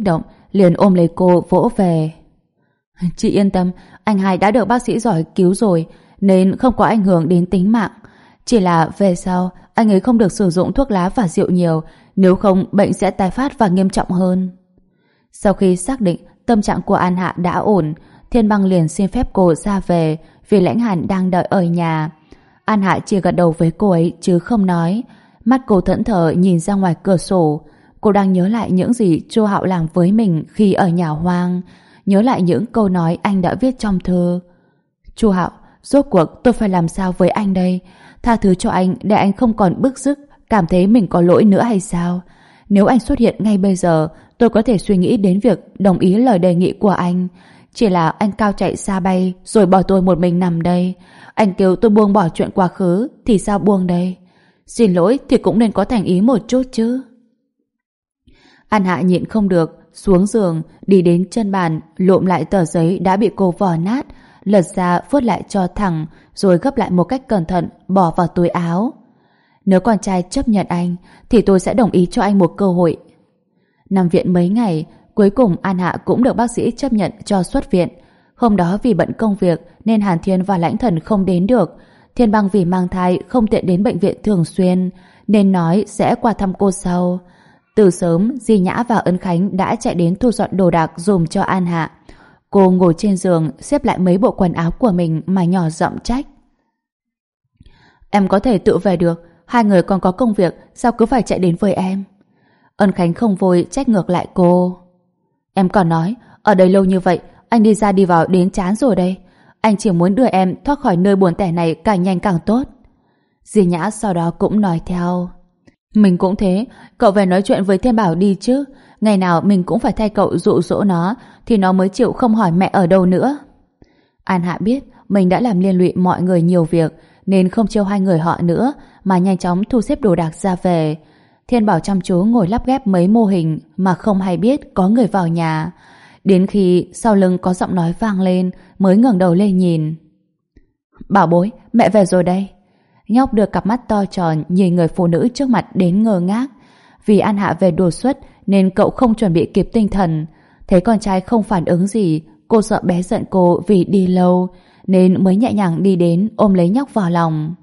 liền ôm lấy cô vỗ về. Chị yên tâm, anh hai đã được bác sĩ giỏi cứu rồi, nên không có ảnh hưởng đến tính mạng. Chỉ là về sau, anh ấy không được sử dụng thuốc lá và rượu nhiều, nếu không bệnh sẽ tái phát và nghiêm trọng hơn. Sau khi xác định tâm trạng của An Hạ đã ổn, Thiên Băng liền xin phép cô ra về vì Lãnh Hàn đang đợi ở nhà. An Hạ chỉ gật đầu với cô ấy chứ không nói. Mắt cô thẫn thờ nhìn ra ngoài cửa sổ. Cô đang nhớ lại những gì Chu Hạo làm với mình khi ở nhà hoang, nhớ lại những câu nói anh đã viết trong thư. Chu Hạo, rốt cuộc tôi phải làm sao với anh đây? Tha thứ cho anh để anh không còn bức rứt, cảm thấy mình có lỗi nữa hay sao? Nếu anh xuất hiện ngay bây giờ, tôi có thể suy nghĩ đến việc đồng ý lời đề nghị của anh. Chỉ là anh cao chạy xa bay rồi bỏ tôi một mình nằm đây. Anh kêu tôi buông bỏ chuyện quá khứ thì sao buông đây? Xin lỗi thì cũng nên có thành ý một chút chứ. An Hạ nhịn không được, xuống giường, đi đến chân bàn, lụm lại tờ giấy đã bị cô vò nát, lật ra phớt lại cho thẳng, rồi gấp lại một cách cẩn thận, bỏ vào túi áo. Nếu con trai chấp nhận anh, thì tôi sẽ đồng ý cho anh một cơ hội. Nằm viện mấy ngày, cuối cùng An Hạ cũng được bác sĩ chấp nhận cho xuất viện. Hôm đó vì bận công việc nên Hàn Thiên và Lãnh Thần không đến được. Thiên Băng vì mang thai không tiện đến bệnh viện thường xuyên, nên nói sẽ qua thăm cô sau. Từ sớm, Di Nhã và Ân Khánh đã chạy đến thu dọn đồ đạc dùm cho An Hạ. Cô ngồi trên giường xếp lại mấy bộ quần áo của mình mà nhỏ giọng trách. Em có thể tự về được, hai người còn có công việc, sao cứ phải chạy đến với em? Ân Khánh không vui trách ngược lại cô. Em còn nói, ở đây lâu như vậy, anh đi ra đi vào đến chán rồi đây. Anh chỉ muốn đưa em thoát khỏi nơi buồn tẻ này càng nhanh càng tốt. Di Nhã sau đó cũng nói theo. Mình cũng thế, cậu về nói chuyện với Thiên Bảo đi chứ. Ngày nào mình cũng phải thay cậu dụ dỗ nó, thì nó mới chịu không hỏi mẹ ở đâu nữa. An Hạ biết mình đã làm liên lụy mọi người nhiều việc, nên không trêu hai người họ nữa, mà nhanh chóng thu xếp đồ đạc ra về. Thiên Bảo chăm chú ngồi lắp ghép mấy mô hình mà không hay biết có người vào nhà. Đến khi sau lưng có giọng nói vang lên mới ngẩng đầu lên nhìn. Bảo bối, mẹ về rồi đây. Nhóc đưa cặp mắt to tròn nhìn người phụ nữ trước mặt đến ngơ ngác. Vì An Hạ về đột xuất nên cậu không chuẩn bị kịp tinh thần. Thấy con trai không phản ứng gì, cô sợ bé giận cô vì đi lâu, nên mới nhẹ nhàng đi đến ôm lấy nhóc vào lòng.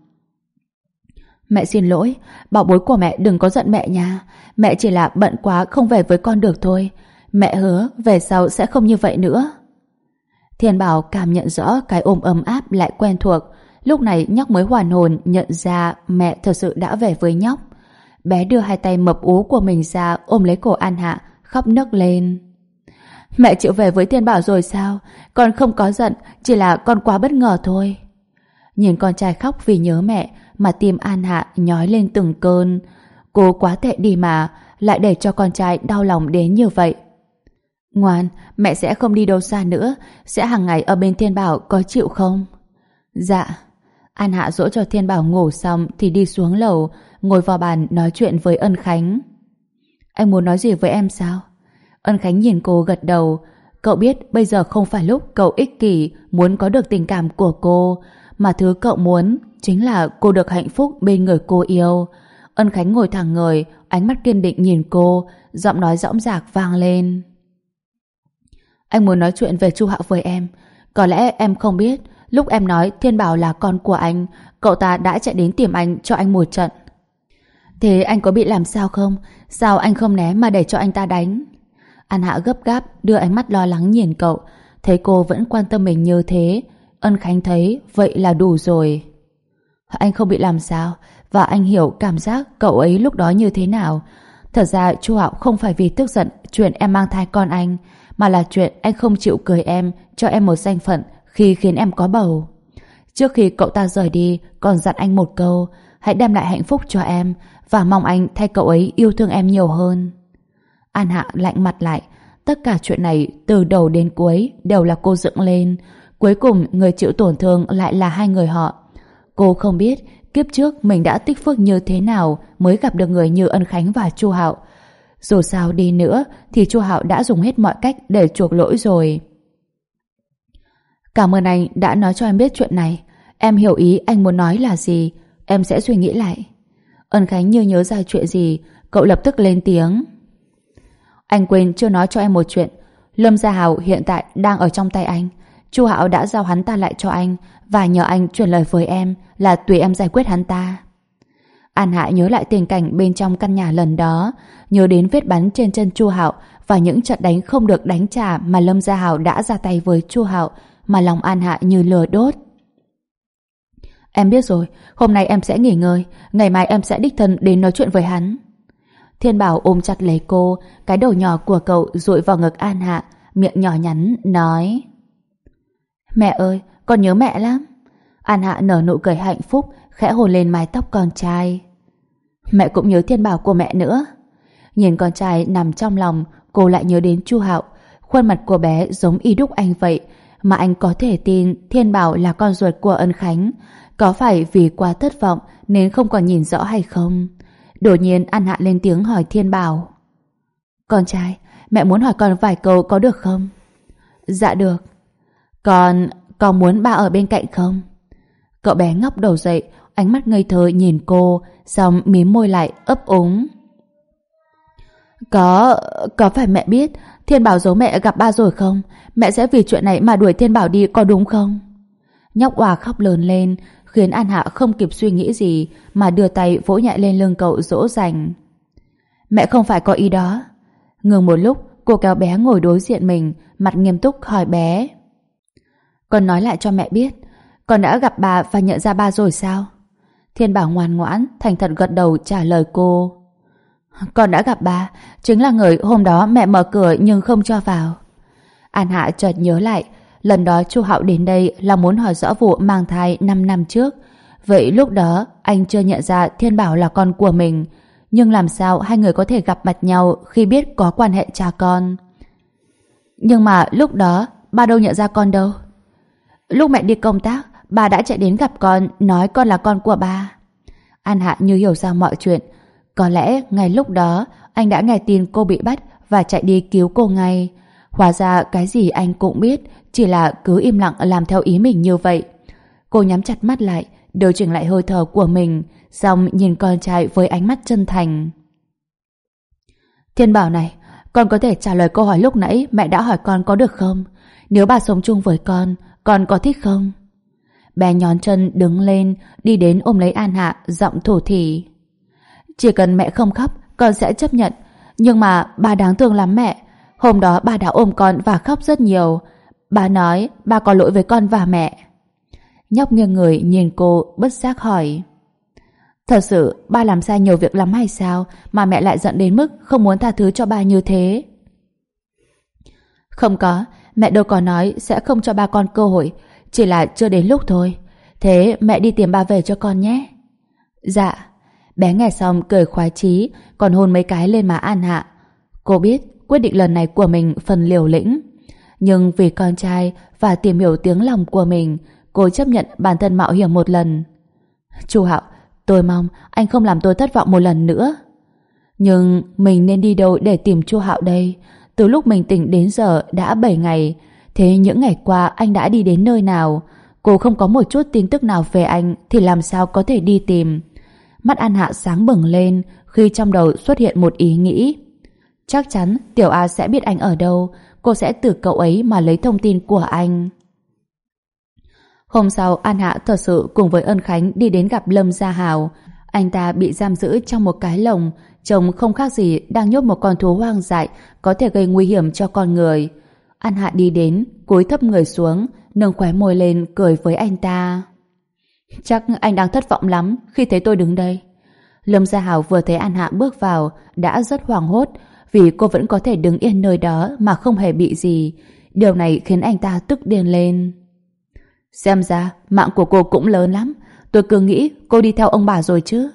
Mẹ xin lỗi, bảo bối của mẹ đừng có giận mẹ nha. Mẹ chỉ là bận quá không về với con được thôi. Mẹ hứa về sau sẽ không như vậy nữa. Thiên Bảo cảm nhận rõ cái ôm ấm áp lại quen thuộc. Lúc này nhóc mới hoàn hồn nhận ra mẹ thật sự đã về với nhóc. Bé đưa hai tay mập ú của mình ra ôm lấy cổ An Hạ, khóc nấc lên. Mẹ chịu về với Thiên Bảo rồi sao? Con không có giận, chỉ là con quá bất ngờ thôi. Nhìn con trai khóc vì nhớ mẹ mà tim An Hạ nhói lên từng cơn. Cô quá tệ đi mà, lại để cho con trai đau lòng đến như vậy. Ngoan, mẹ sẽ không đi đâu xa nữa, sẽ hàng ngày ở bên Thiên Bảo, có chịu không? Dạ. An Hạ dỗ cho Thiên Bảo ngủ xong thì đi xuống lầu, ngồi vào bàn nói chuyện với Ân Khánh. Anh muốn nói gì với em sao? Ân Khánh nhìn cô gật đầu. Cậu biết bây giờ không phải lúc cậu ích kỷ muốn có được tình cảm của cô, mà thứ cậu muốn chính là cô được hạnh phúc bên người cô yêu. Ân Khánh ngồi thẳng người, ánh mắt kiên định nhìn cô, giọng nói dõng dạc vang lên. Anh muốn nói chuyện về Chu Hạo với em. Có lẽ em không biết, lúc em nói Thiên Bảo là con của anh, cậu ta đã chạy đến tìm anh cho anh một trận. Thế anh có bị làm sao không? Sao anh không né mà để cho anh ta đánh? An Hạ gấp gáp đưa ánh mắt lo lắng nhìn cậu. Thấy cô vẫn quan tâm mình như thế, Ân Khánh thấy vậy là đủ rồi. Anh không bị làm sao, và anh hiểu cảm giác cậu ấy lúc đó như thế nào. Thật ra Chu Hạo không phải vì tức giận chuyện em mang thai con anh, mà là chuyện anh không chịu cưới em, cho em một danh phận khi khiến em có bầu. Trước khi cậu ta rời đi, còn dặn anh một câu: hãy đem lại hạnh phúc cho em, và mong anh thay cậu ấy yêu thương em nhiều hơn. An Hạ lạnh mặt lại. Tất cả chuyện này từ đầu đến cuối đều là cô dựng lên. Cuối cùng người chịu tổn thương lại là hai người họ. Cô không biết kiếp trước mình đã tích phước như thế nào mới gặp được người như Ân Khánh và Chu Hạo. Dù sao đi nữa thì Chu Hạo đã dùng hết mọi cách để chuộc lỗi rồi. Cảm ơn anh đã nói cho em biết chuyện này. Em hiểu ý anh muốn nói là gì. Em sẽ suy nghĩ lại. Ân Khánh như nhớ ra chuyện gì, cậu lập tức lên tiếng. Anh quên chưa nói cho em một chuyện. Lâm Gia Hào hiện tại đang ở trong tay anh. Chu Hạo đã giao hắn ta lại cho anh và nhờ anh truyền lời với em là tùy em giải quyết hắn ta. An Hạ nhớ lại tình cảnh bên trong căn nhà lần đó, nhớ đến vết bắn trên chân Chu Hạo và những trận đánh không được đánh trả mà Lâm Gia Hào đã ra tay với Chu Hạo, mà lòng An Hạ như lửa đốt. Em biết rồi, hôm nay em sẽ nghỉ ngơi, ngày mai em sẽ đích thân đến nói chuyện với hắn. Thiên Bảo ôm chặt lấy cô, cái đầu nhỏ của cậu dụi vào ngực An Hạ, miệng nhỏ nhắn nói: Mẹ ơi, con nhớ mẹ lắm. An Hạ nở nụ cười hạnh phúc, khẽ hôn lên mái tóc con trai. Mẹ cũng nhớ Thiên Bảo của mẹ nữa. Nhìn con trai nằm trong lòng, cô lại nhớ đến Chu Hạo. Khuôn mặt của bé giống y đúc anh vậy, mà anh có thể tin Thiên Bảo là con ruột của Ân Khánh. Có phải vì quá thất vọng nên không còn nhìn rõ hay không? Đột nhiên An Hạ lên tiếng hỏi Thiên Bảo: Con trai, mẹ muốn hỏi con vài câu có được không? Dạ được. Con muốn ba ở bên cạnh không? Cậu bé ngóc đầu dậy, ánh mắt ngây thơ nhìn cô, xong mím môi lại ấp úng. Có phải mẹ biết Thiên Bảo giấu mẹ gặp ba rồi không? Mẹ sẽ vì chuyện này mà đuổi Thiên Bảo đi, có đúng không? Nhóc Oà khóc lớn lên, khiến An Hạ không kịp suy nghĩ gì mà đưa tay vỗ nhẹ lên lưng cậu dỗ dành. Mẹ không phải có ý đó. Ngừng một lúc, cô kéo bé ngồi đối diện mình, mặt nghiêm túc hỏi bé: Con nói lại cho mẹ biết, con đã gặp bà và nhận ra ba rồi sao? Thiên Bảo ngoan ngoãn, thành thật gật đầu trả lời cô: Con đã gặp bà, chính là người hôm đó mẹ mở cửa nhưng không cho vào. An Hạ chợt nhớ lại, lần đó Chu Hạo đến đây là muốn hỏi rõ vụ mang thai 5 năm trước. Vậy lúc đó anh chưa nhận ra Thiên Bảo là con của mình, nhưng làm sao hai người có thể gặp mặt nhau khi biết có quan hệ cha con? Nhưng mà lúc đó ba đâu nhận ra con đâu. Lúc mẹ đi công tác, bà đã chạy đến gặp con, nói con là con của ba. An Hạ như hiểu ra mọi chuyện. Có lẽ ngay lúc đó anh đã nghe tin cô bị bắt và chạy đi cứu cô ngay. Hóa ra cái gì anh cũng biết, chỉ là cứ im lặng làm theo ý mình như vậy. Cô nhắm chặt mắt lại, điều chỉnh lại hơi thở của mình, xong nhìn con trai với ánh mắt chân thành. Thiên Bảo này, con có thể trả lời câu hỏi lúc nãy mẹ đã hỏi con có được không? Nếu bà sống chung với con có thích không? Bé nhón chân đứng lên, đi đến ôm lấy An Hạ, giọng thủ thỉ. Chỉ cần mẹ không khóc, con sẽ chấp nhận. Nhưng mà ba đáng thương lắm mẹ. Hôm đó ba đã ôm con và khóc rất nhiều. Ba nói ba có lỗi với con và mẹ. Nhóc nghiêng người nhìn cô, bất giác hỏi: Thật sự ba làm sai nhiều việc lắm hay sao mà mẹ lại giận đến mức không muốn tha thứ cho ba như thế? Không có, mẹ đâu có nói sẽ không cho ba con cơ hội, chỉ là chưa đến lúc thôi. Thế mẹ đi tìm ba về cho con nhé. Dạ. Bé nghe xong cười khoái chí, còn hôn mấy cái lên má An Hạ. Cô biết quyết định lần này của mình phần liều lĩnh, nhưng vì con trai và tìm hiểu tiếng lòng của mình, cô chấp nhận bản thân mạo hiểm một lần. Chu Hạo, tôi mong anh không làm tôi thất vọng một lần nữa. Nhưng mình nên đi đâu để tìm Chu Hạo đây? Từ lúc mình tỉnh đến giờ đã 7 ngày. Thế những ngày qua anh đã đi đến nơi nào? Cô không có một chút tin tức nào về anh thì làm sao có thể đi tìm? Mắt An Hạ sáng bừng lên khi trong đầu xuất hiện một ý nghĩ. Chắc chắn Tiểu A sẽ biết anh ở đâu. Cô sẽ từ cậu ấy mà lấy thông tin của anh. Hôm sau, An Hạ thật sự cùng với Ân Khánh đi đến gặp Lâm Gia Hào. Anh ta bị giam giữ trong một cái lồng, trông không khác gì đang nhốt một con thú hoang dại có thể gây nguy hiểm cho con người. An Hạ đi đến, cúi thấp người xuống, nâng khóe môi lên cười với anh ta. Chắc anh đang thất vọng lắm khi thấy tôi đứng đây. Lâm Gia Hào vừa thấy An Hạ bước vào đã rất hoảng hốt, vì cô vẫn có thể đứng yên nơi đó mà không hề bị gì. Điều này khiến anh ta tức điên lên. Xem ra mạng của cô cũng lớn lắm. Tôi cứ nghĩ cô đi theo ông bà rồi chứ.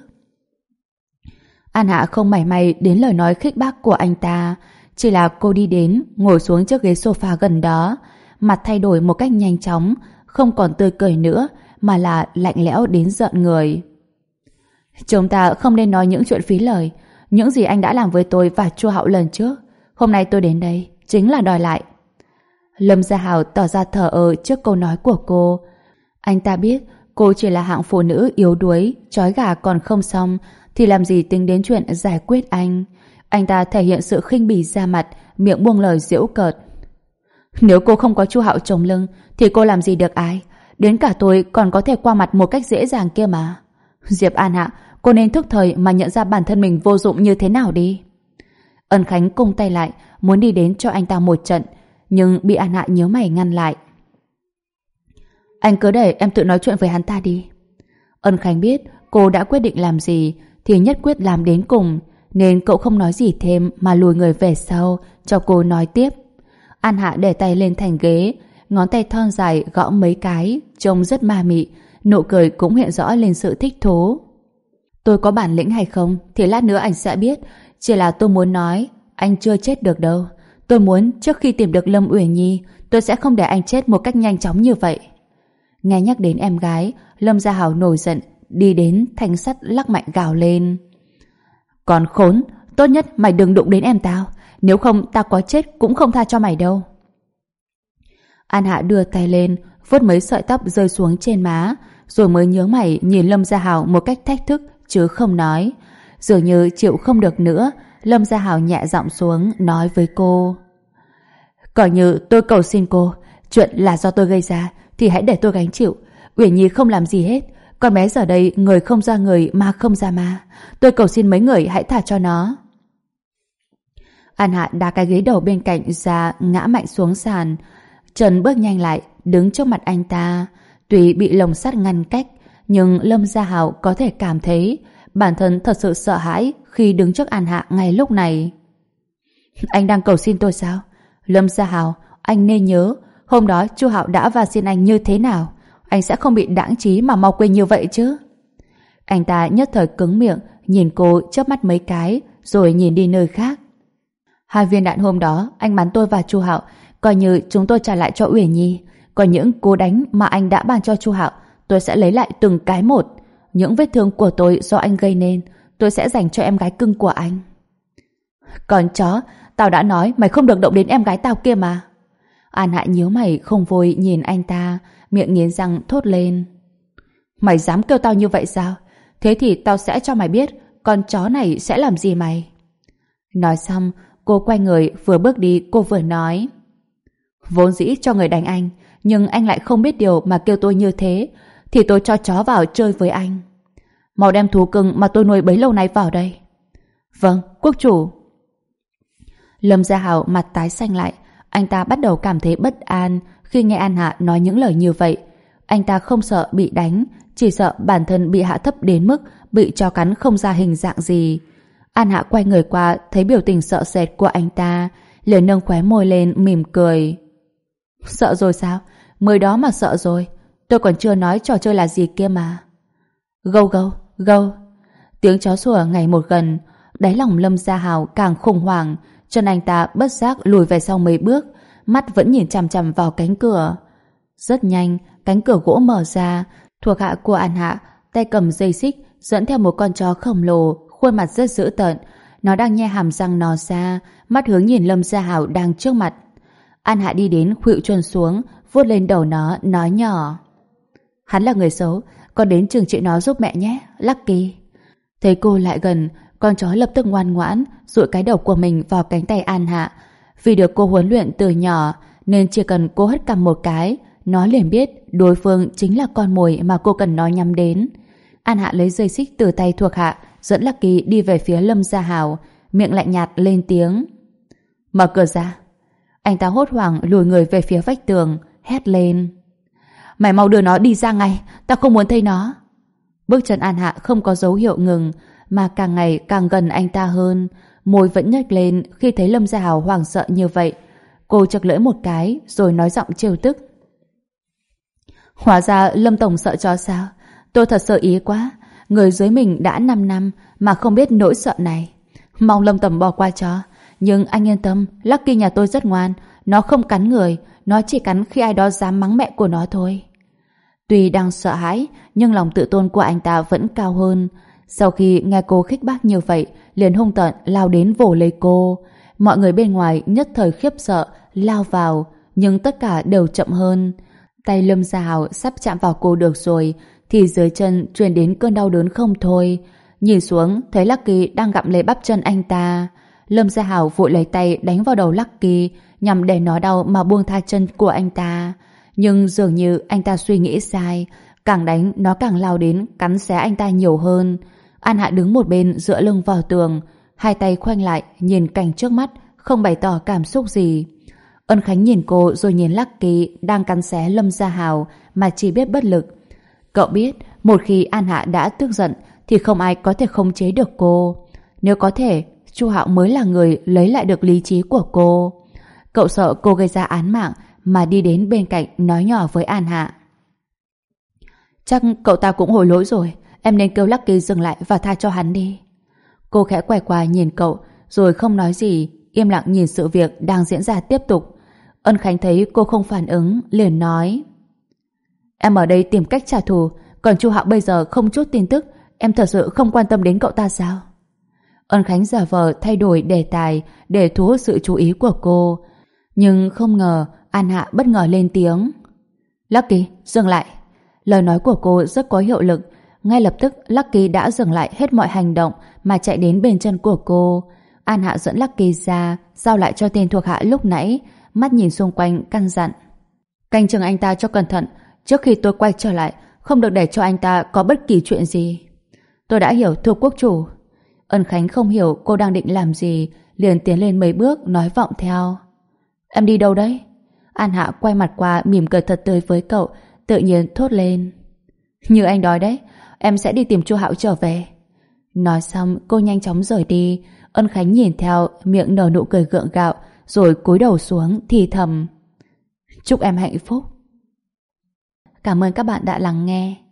An Hạ không mảy may đến lời nói khích bác của anh ta. Chỉ là cô đi đến, ngồi xuống chiếc ghế sofa gần đó. Mặt thay đổi một cách nhanh chóng, không còn tươi cười nữa, mà là lạnh lẽo đến giận người. Chúng ta không nên nói những chuyện phí lời. Những gì anh đã làm với tôi và Chu Hạo lần trước, hôm nay tôi đến đây chính là đòi lại. Lâm Gia Hào tỏ ra thờ ơ trước câu nói của cô. Anh ta biết cô chỉ là hạng phụ nữ yếu đuối, trói gà còn không xong, thì làm gì tính đến chuyện giải quyết anh. Anh ta thể hiện sự khinh bỉ ra mặt, miệng buông lời giễu cợt. Nếu cô không có Chu Hạo chống lưng thì cô làm gì được ai? Đến cả tôi còn có thể qua mặt một cách dễ dàng kia mà. Diệp An Hạ, cô nên thức thời mà nhận ra bản thân mình vô dụng như thế nào đi. Ân Khánh cung tay lại, muốn đi đến cho anh ta một trận, nhưng bị An Hạ nhíu mày ngăn lại. Anh cứ để em tự nói chuyện với hắn ta đi. Ân Khánh biết cô đã quyết định làm gì thì nhất quyết làm đến cùng, nên cậu không nói gì thêm mà lùi người về sau cho cô nói tiếp. An Hạ để tay lên thành ghế, ngón tay thon dài gõ mấy cái, trông rất ma mị, nụ cười cũng hiện rõ lên sự thích thú. Tôi có bản lĩnh hay không thì lát nữa anh sẽ biết, chỉ là tôi muốn nói anh chưa chết được đâu. Tôi muốn trước khi tìm được Lâm Uyển Nhi, tôi sẽ không để anh chết một cách nhanh chóng như vậy. Nghe nhắc đến em gái, Lâm Gia Hảo nổi giận, đi đến thanh sắt lắc mạnh gào lên. Còn khốn, tốt nhất mày đừng đụng đến em tao, nếu không tao có chết cũng không tha cho mày đâu. An Hạ đưa tay lên, vuốt mấy sợi tóc rơi xuống trên má, rồi mới nhướng mày nhìn Lâm Gia Hảo một cách thách thức chứ không nói. Dường như chịu không được nữa, Lâm Gia Hảo nhẹ giọng xuống nói với cô. Coi như tôi cầu xin cô, chuyện là do tôi gây ra thì hãy để tôi gánh chịu. Uyển Nhi không làm gì hết, con bé giờ đây người không ra người ma không ra ma. Tôi cầu xin mấy người hãy thả cho nó. An Hạ đá cái ghế đầu bên cạnh ra ngã mạnh xuống sàn. Trần bước nhanh lại, đứng trước mặt anh ta. Tuy bị lồng sắt ngăn cách, nhưng Lâm Gia Hảo có thể cảm thấy bản thân thật sự sợ hãi khi đứng trước An Hạ ngay lúc này. Anh đang cầu xin tôi sao? Lâm Gia Hảo, anh nên nhớ hôm đó Chu Hạo đã van xin anh như thế nào. Anh sẽ không bị đãng trí mà mau quên như vậy chứ. Anh ta nhất thời cứng miệng, nhìn cô chớp mắt mấy cái, rồi nhìn đi nơi khác. 2 viên đạn hôm đó anh bắn tôi và Chu Hạo, coi như chúng tôi trả lại cho Uyển Nhi. Còn những cú đánh mà anh đã ban cho Chu Hạo, tôi sẽ lấy lại từng cái một. Những vết thương của tôi do anh gây nên, tôi sẽ dành cho em gái cưng của anh. Còn chó, tao đã nói mày không được động đến em gái tao kia mà. An Hạ nhíu mày không vui nhìn anh ta, miệng nghiến răng thốt lên. Mày dám kêu tao như vậy sao? Thế thì tao sẽ cho mày biết con chó này sẽ làm gì mày. Nói xong, cô quay người vừa bước đi cô vừa nói. Vốn dĩ cho người đánh anh, nhưng anh lại không biết điều mà kêu tôi như thế, thì tôi cho chó vào chơi với anh. Mau đem thú cưng mà tôi nuôi bấy lâu nay vào đây. Vâng, quốc chủ. Lâm Gia Hảo mặt tái xanh lại, anh ta bắt đầu cảm thấy bất an khi nghe An Hạ nói những lời như vậy. Anh ta không sợ bị đánh, chỉ sợ bản thân bị hạ thấp đến mức bị chó cắn không ra hình dạng gì. An Hạ quay người qua thấy biểu tình sợ sệt của anh ta, liền nâng khóe môi lên mỉm cười. Sợ rồi sao? Mới đó mà sợ rồi. Tôi còn chưa nói trò chơi là gì kia mà. Gâu gâu, gâu. Tiếng chó sủa ngày một gần, đáy lòng Lâm Gia Hảo càng khủng hoảng, chân anh ta bất giác lùi về sau mấy bước, mắt vẫn nhìn chằm chằm vào cánh cửa. Rất nhanh, cánh cửa gỗ mở ra, thuộc hạ của An Hạ tay cầm dây xích dẫn theo một con chó khổng lồ, khuôn mặt rất dữ tợn. Nó đang nhe hàm răng nò ra, mắt hướng nhìn Lâm Gia Hảo đang trước mặt. An Hạ đi đến khuỵu chân xuống, vuốt lên đầu nó, nói nhỏ. Hắn là người xấu, con đến trừng trị nó giúp mẹ nhé, Lucky. Thấy cô lại gần, con chó lập tức ngoan ngoãn, dụi cái đầu của mình vào cánh tay An Hạ. Vì được cô huấn luyện từ nhỏ, nên chỉ cần cô hất cằm một cái, nó liền biết đối phương chính là con mồi mà cô cần nó nhắm đến. An Hạ lấy dây xích từ tay thuộc hạ, dẫn Lucky đi về phía Lâm Gia Hảo, miệng lạnh nhạt lên tiếng. Mở cửa ra. Anh ta hốt hoảng lùi người về phía vách tường, hét lên. Mày mau đưa nó đi ra ngay, tao không muốn thấy nó. Bước chân An Hạ không có dấu hiệu ngừng, mà càng ngày càng gần anh ta hơn, môi vẫn nhếch lên khi thấy Lâm Gia Hảo hoảng sợ như vậy. Cô chật lưỡi một cái rồi nói giọng trêu tức. Hóa ra Lâm Tổng sợ chó sao? Tôi thật sợ ý quá. Người dưới mình đã 5 năm mà không biết nỗi sợ này. Mong Lâm Tổng bỏ qua cho. Nhưng anh yên tâm, Lucky nhà tôi rất ngoan. Nó không cắn người, nó chỉ cắn khi ai đó dám mắng mẹ của nó thôi. Tuy đang sợ hãi, nhưng lòng tự tôn của anh ta vẫn cao hơn. Sau khi nghe cô khích bác như vậy, liền hung tợn lao đến vồ lấy cô. Mọi người bên ngoài nhất thời khiếp sợ, lao vào, nhưng tất cả đều chậm hơn. Tay Lâm Gia Hảo sắp chạm vào cô được rồi, thì dưới chân truyền đến cơn đau đớn không thôi. Nhìn xuống, thấy Lucky đang gặm lấy bắp chân anh ta. Lâm Gia Hảo vội lấy tay đánh vào đầu Lucky, nhằm để nó đau mà buông tha chân của anh ta. Nhưng dường như anh ta suy nghĩ sai, càng đánh nó càng lao đến cắn xé anh ta nhiều hơn. An Hạ đứng một bên dựa lưng vào tường, hai tay khoanh lại nhìn cảnh trước mắt, không bày tỏ cảm xúc gì. Ân Khánh nhìn cô rồi nhìn Lucky đang cắn xé Lâm Gia Hào mà chỉ biết bất lực. Cậu biết một khi An Hạ đã tức giận thì không ai có thể khống chế được cô. Nếu có thể, Chu Hạo mới là người lấy lại được lý trí của cô. Cậu sợ cô gây ra án mạng mà đi đến bên cạnh nói nhỏ với An Hạ. Chắc cậu ta cũng hối lỗi rồi, em nên kêu Lucky dừng lại và tha cho hắn đi. Cô khẽ quay qua nhìn cậu rồi không nói gì, im lặng nhìn sự việc đang diễn ra tiếp tục. Ân Khánh thấy cô không phản ứng, liền nói: Em ở đây tìm cách trả thù, còn Chu Hạo bây giờ không chút tin tức, em thật sự không quan tâm đến cậu ta sao? Ân Khánh giả vờ thay đổi đề tài để thu hút sự chú ý của cô. Nhưng không ngờ An Hạ bất ngờ lên tiếng: Lucky, dừng lại. Lời nói của cô rất có hiệu lực. Ngay lập tức Lucky đã dừng lại hết mọi hành động mà chạy đến bên chân của cô. An Hạ dẫn Lucky ra, giao lại cho tên thuộc hạ lúc nãy, mắt nhìn xung quanh căn dặn: Canh chừng anh ta cho cẩn thận, trước khi tôi quay trở lại không được để cho anh ta có bất kỳ chuyện gì. Tôi đã hiểu thưa quốc chủ. Ân Khánh không hiểu cô đang định làm gì, liền tiến lên mấy bước nói vọng theo: Em đi đâu đấy? An Hạ quay mặt qua mỉm cười thật tươi với cậu, tự nhiên thốt lên: Như anh nói đấy, em sẽ đi tìm Chu Hạo trở về. Nói xong cô nhanh chóng rời đi. Ân Khánh nhìn theo, miệng nở nụ cười gượng gạo, rồi cúi đầu xuống thì thầm: Chúc em hạnh phúc. Cảm ơn các bạn đã lắng nghe.